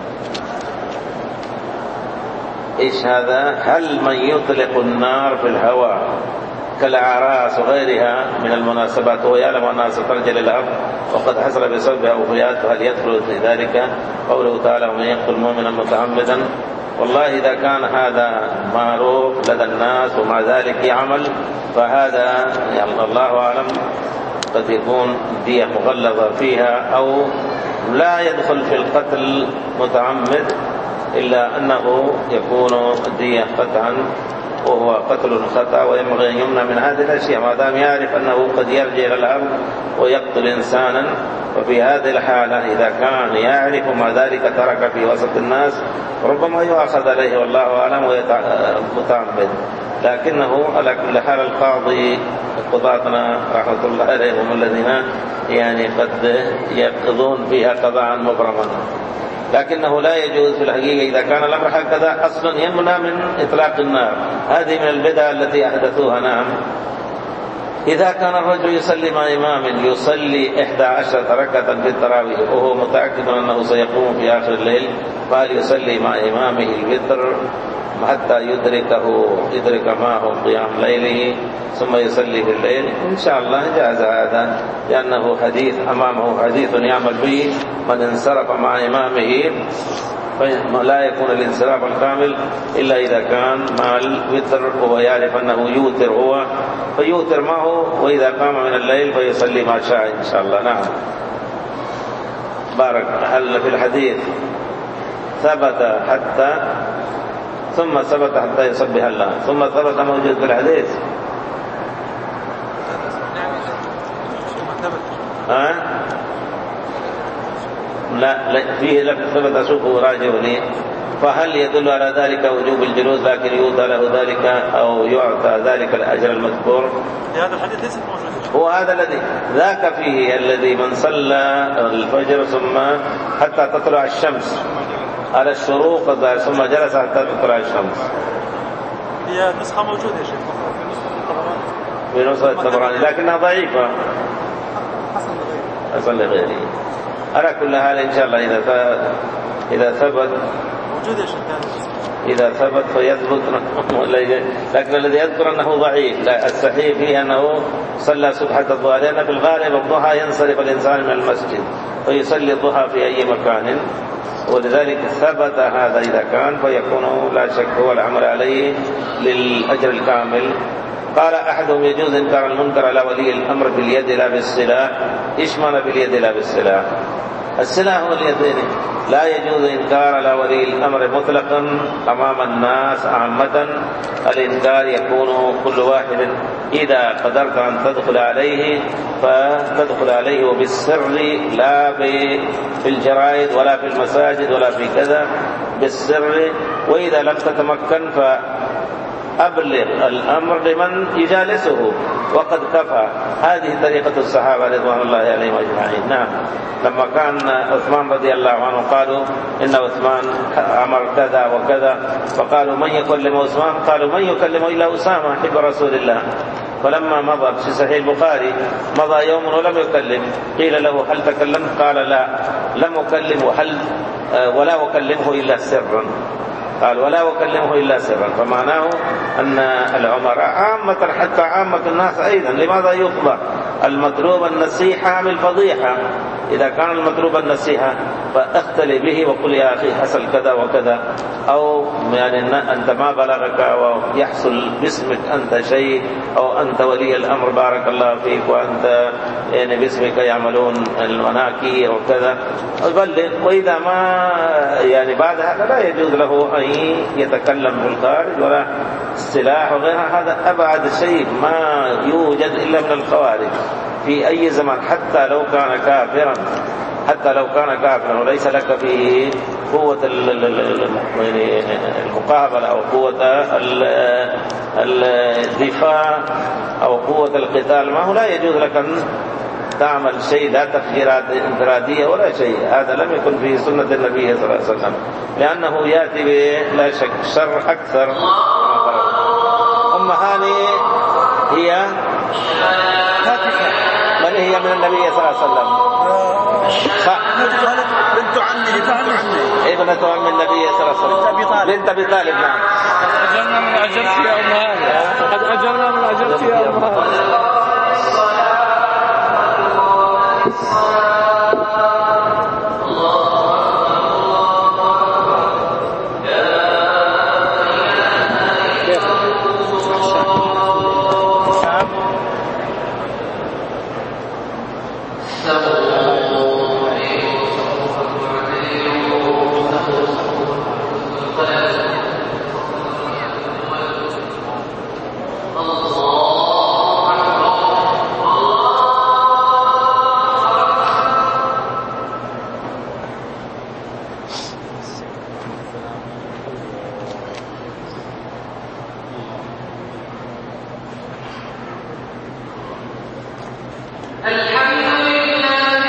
إيش هذا؟ هل من يطلق النار في الهواء كالأعراس وغيرها من المناسبات وهو يعلم أنها سترجع للأرض وقد حصل بسببها أوفيات، فهل يدخل في ذلك قوله تعالى ومن يقتل مؤمنا متعمدا؟ والله إذا كان هذا معروف لدى الناس ومع ذلك يعمل فهذا يعني الله أعلم قد يكون دية مغلظة فيها أو لا يدخل في القتل متعمد، إلا أنه يكون دية قطعا وهو قتل خطأ وينبغي أن يمنع من هذه الأشياء ما دام يعرف أنه قد يرجع إلى الأرض ويقتل إنسانا. وفي هذه الحالة إذا كان يعرف ومع ذلك ترك في وسط الناس ربما يؤخذ عليه والله أعلم ويتعمد. لكنه على كل حال القاضي قضاتنا رحمة الله عليهم الذين يعني قد يقضون فيها قضاء مبرما، لكنه لا يجوز في الحقيقة إذا كان الأمر هكذا أصلا يمنع من إطلاق النار. هذه من البدع التي أحدثوها. نعم إذا كان الرجل يصلي مع إمام يصلي إحدى عشرة ركعة في التراويح وهو متأكد أنه سيقوم في آخر الليل، فهل يصلي مع إمامه الوتر حتى يدركه يدرك معه قيام ليله ثم يصلي بالليل؟ إن شاء الله جاز هذا، لأنه حديث أمامه حديث يعمل به من انصرف مع إمامه لا يكون الانصراف الكامل إلا إذا كان مع الوتر وهو يعرف أنه يوتر هو فيوتر معه، وإذا قام من الليل فيصلي ما شاء إن شاء الله. نعم بارك. هل في الحديث ثبت حتى ثم ثبت حتى يسبح الله ثم ثبت موجود في الحديث؟ ها؟ لا, لا فيه لفظ ثبت أشوفه راجع لي. فهل يدل على ذلك وجوب الجلوس لكن يؤتى له ذلك أو يعطى ذلك الأجر المذكور؟ هذا الحديث ليس موجود. هو هذا الذي ذاك فيه الذي من صلى الفجر ثم حتى تطلع الشمس على الشروق ثم جلس حتى تطلع الشمس. هي نسخة موجودة يا شيخ في نسخة الطبراني لكنها ضعيفة حسن لغيره. على كل حال إن شاء الله إذا إذا ثبت موجود يا شيخ إذا ثبت فيثبت، لكن الذي يذكر أنه ضعيف. لا الصحيح فيه أنه صلى سبحة الضحى، لأن في الغالب الضحى ينصرف الإنسان من المسجد فيصلي الضحى في أي مكان، ولذلك ثبت هذا إذا كان فيكون لا شك هو العمل عليه للأجر الكامل. قال أحدهم يجوز إنكار المنكر على ولي الأمر باليد لا بالسلاح. إيش معنى باليد لا بالسلاح؟ السلاح هو اليدين. لا يجوز إنكار على ولي الأمر مطلقا أمام الناس عامة. الإنكار يكون كل واحد إذا قدرت أن تدخل عليه فتدخل عليه وبالسر، لا في الجرائد ولا في المساجد ولا في كذا، بالسر. وإذا لم تتمكن فأبلغ الأمر لمن يجالسه وقد كفى. هذه طريقة الصحابة رضوان الله عليهم أجمعين. نعم لما كان عثمان رضي الله عنه قالوا إن عثمان أمر كذا وكذا، فقالوا من يكلم عثمان؟ قالوا من يكلم إلا أسامة حب رسول الله. فلما مضى في صحيح البخاري مضى يوم ولم يكلم، قيل له هل تكلمت؟ قال لا لم أكلم وهل ولا أكلمه إلا سرا. قال ولا أكلمه إلا سرا، فمعناه أن العمراء عامة حتى عامة الناس أيضا لماذا يفضح؟ المطلوب النصيحة من الفضيحة. إذا كان المطلوب النصيحة فاختلي به وقل يا أخي حصل كذا وكذا، أو يعني أنت ما بلغك ويحصل باسمك أنت شيء، أو أنت ولي الأمر بارك الله فيك وأنت يعني باسمك يعملون المناكي أو كذا بلغ. وإذا ما يعني بعد هذا لا يجوز له أن يتكلم بالخارج ولا السلاح وغيرها، هذا أبعد شيء ما يوجد إلا من الخوارج في أي زمان، حتى لو كان كافرا، حتى لو كان كافرا وليس لك فيه قوة المقابلة أو قوة الدفاع أو قوة القتال، ما هو لا يجوز لك أن تعمل شيء، لا تفجيرات انفرادية ولا شيء. هذا لم يكن في سنة النبي صلى الله عليه وسلم، لأنه يأتي بلا شك شر أكثر. أم هاني هي من هي من النبي صلى الله عليه وسلم؟ بنت عمي ابنة عم النبي صلى الله عليه وسلم، بنت أبي طالب. نعم. أجرنا من أجرت يا أم هاني، قد أجرنا من أجرت يا أم هاني. الحمد لله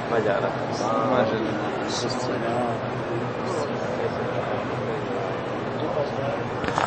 ما جعلك ما جل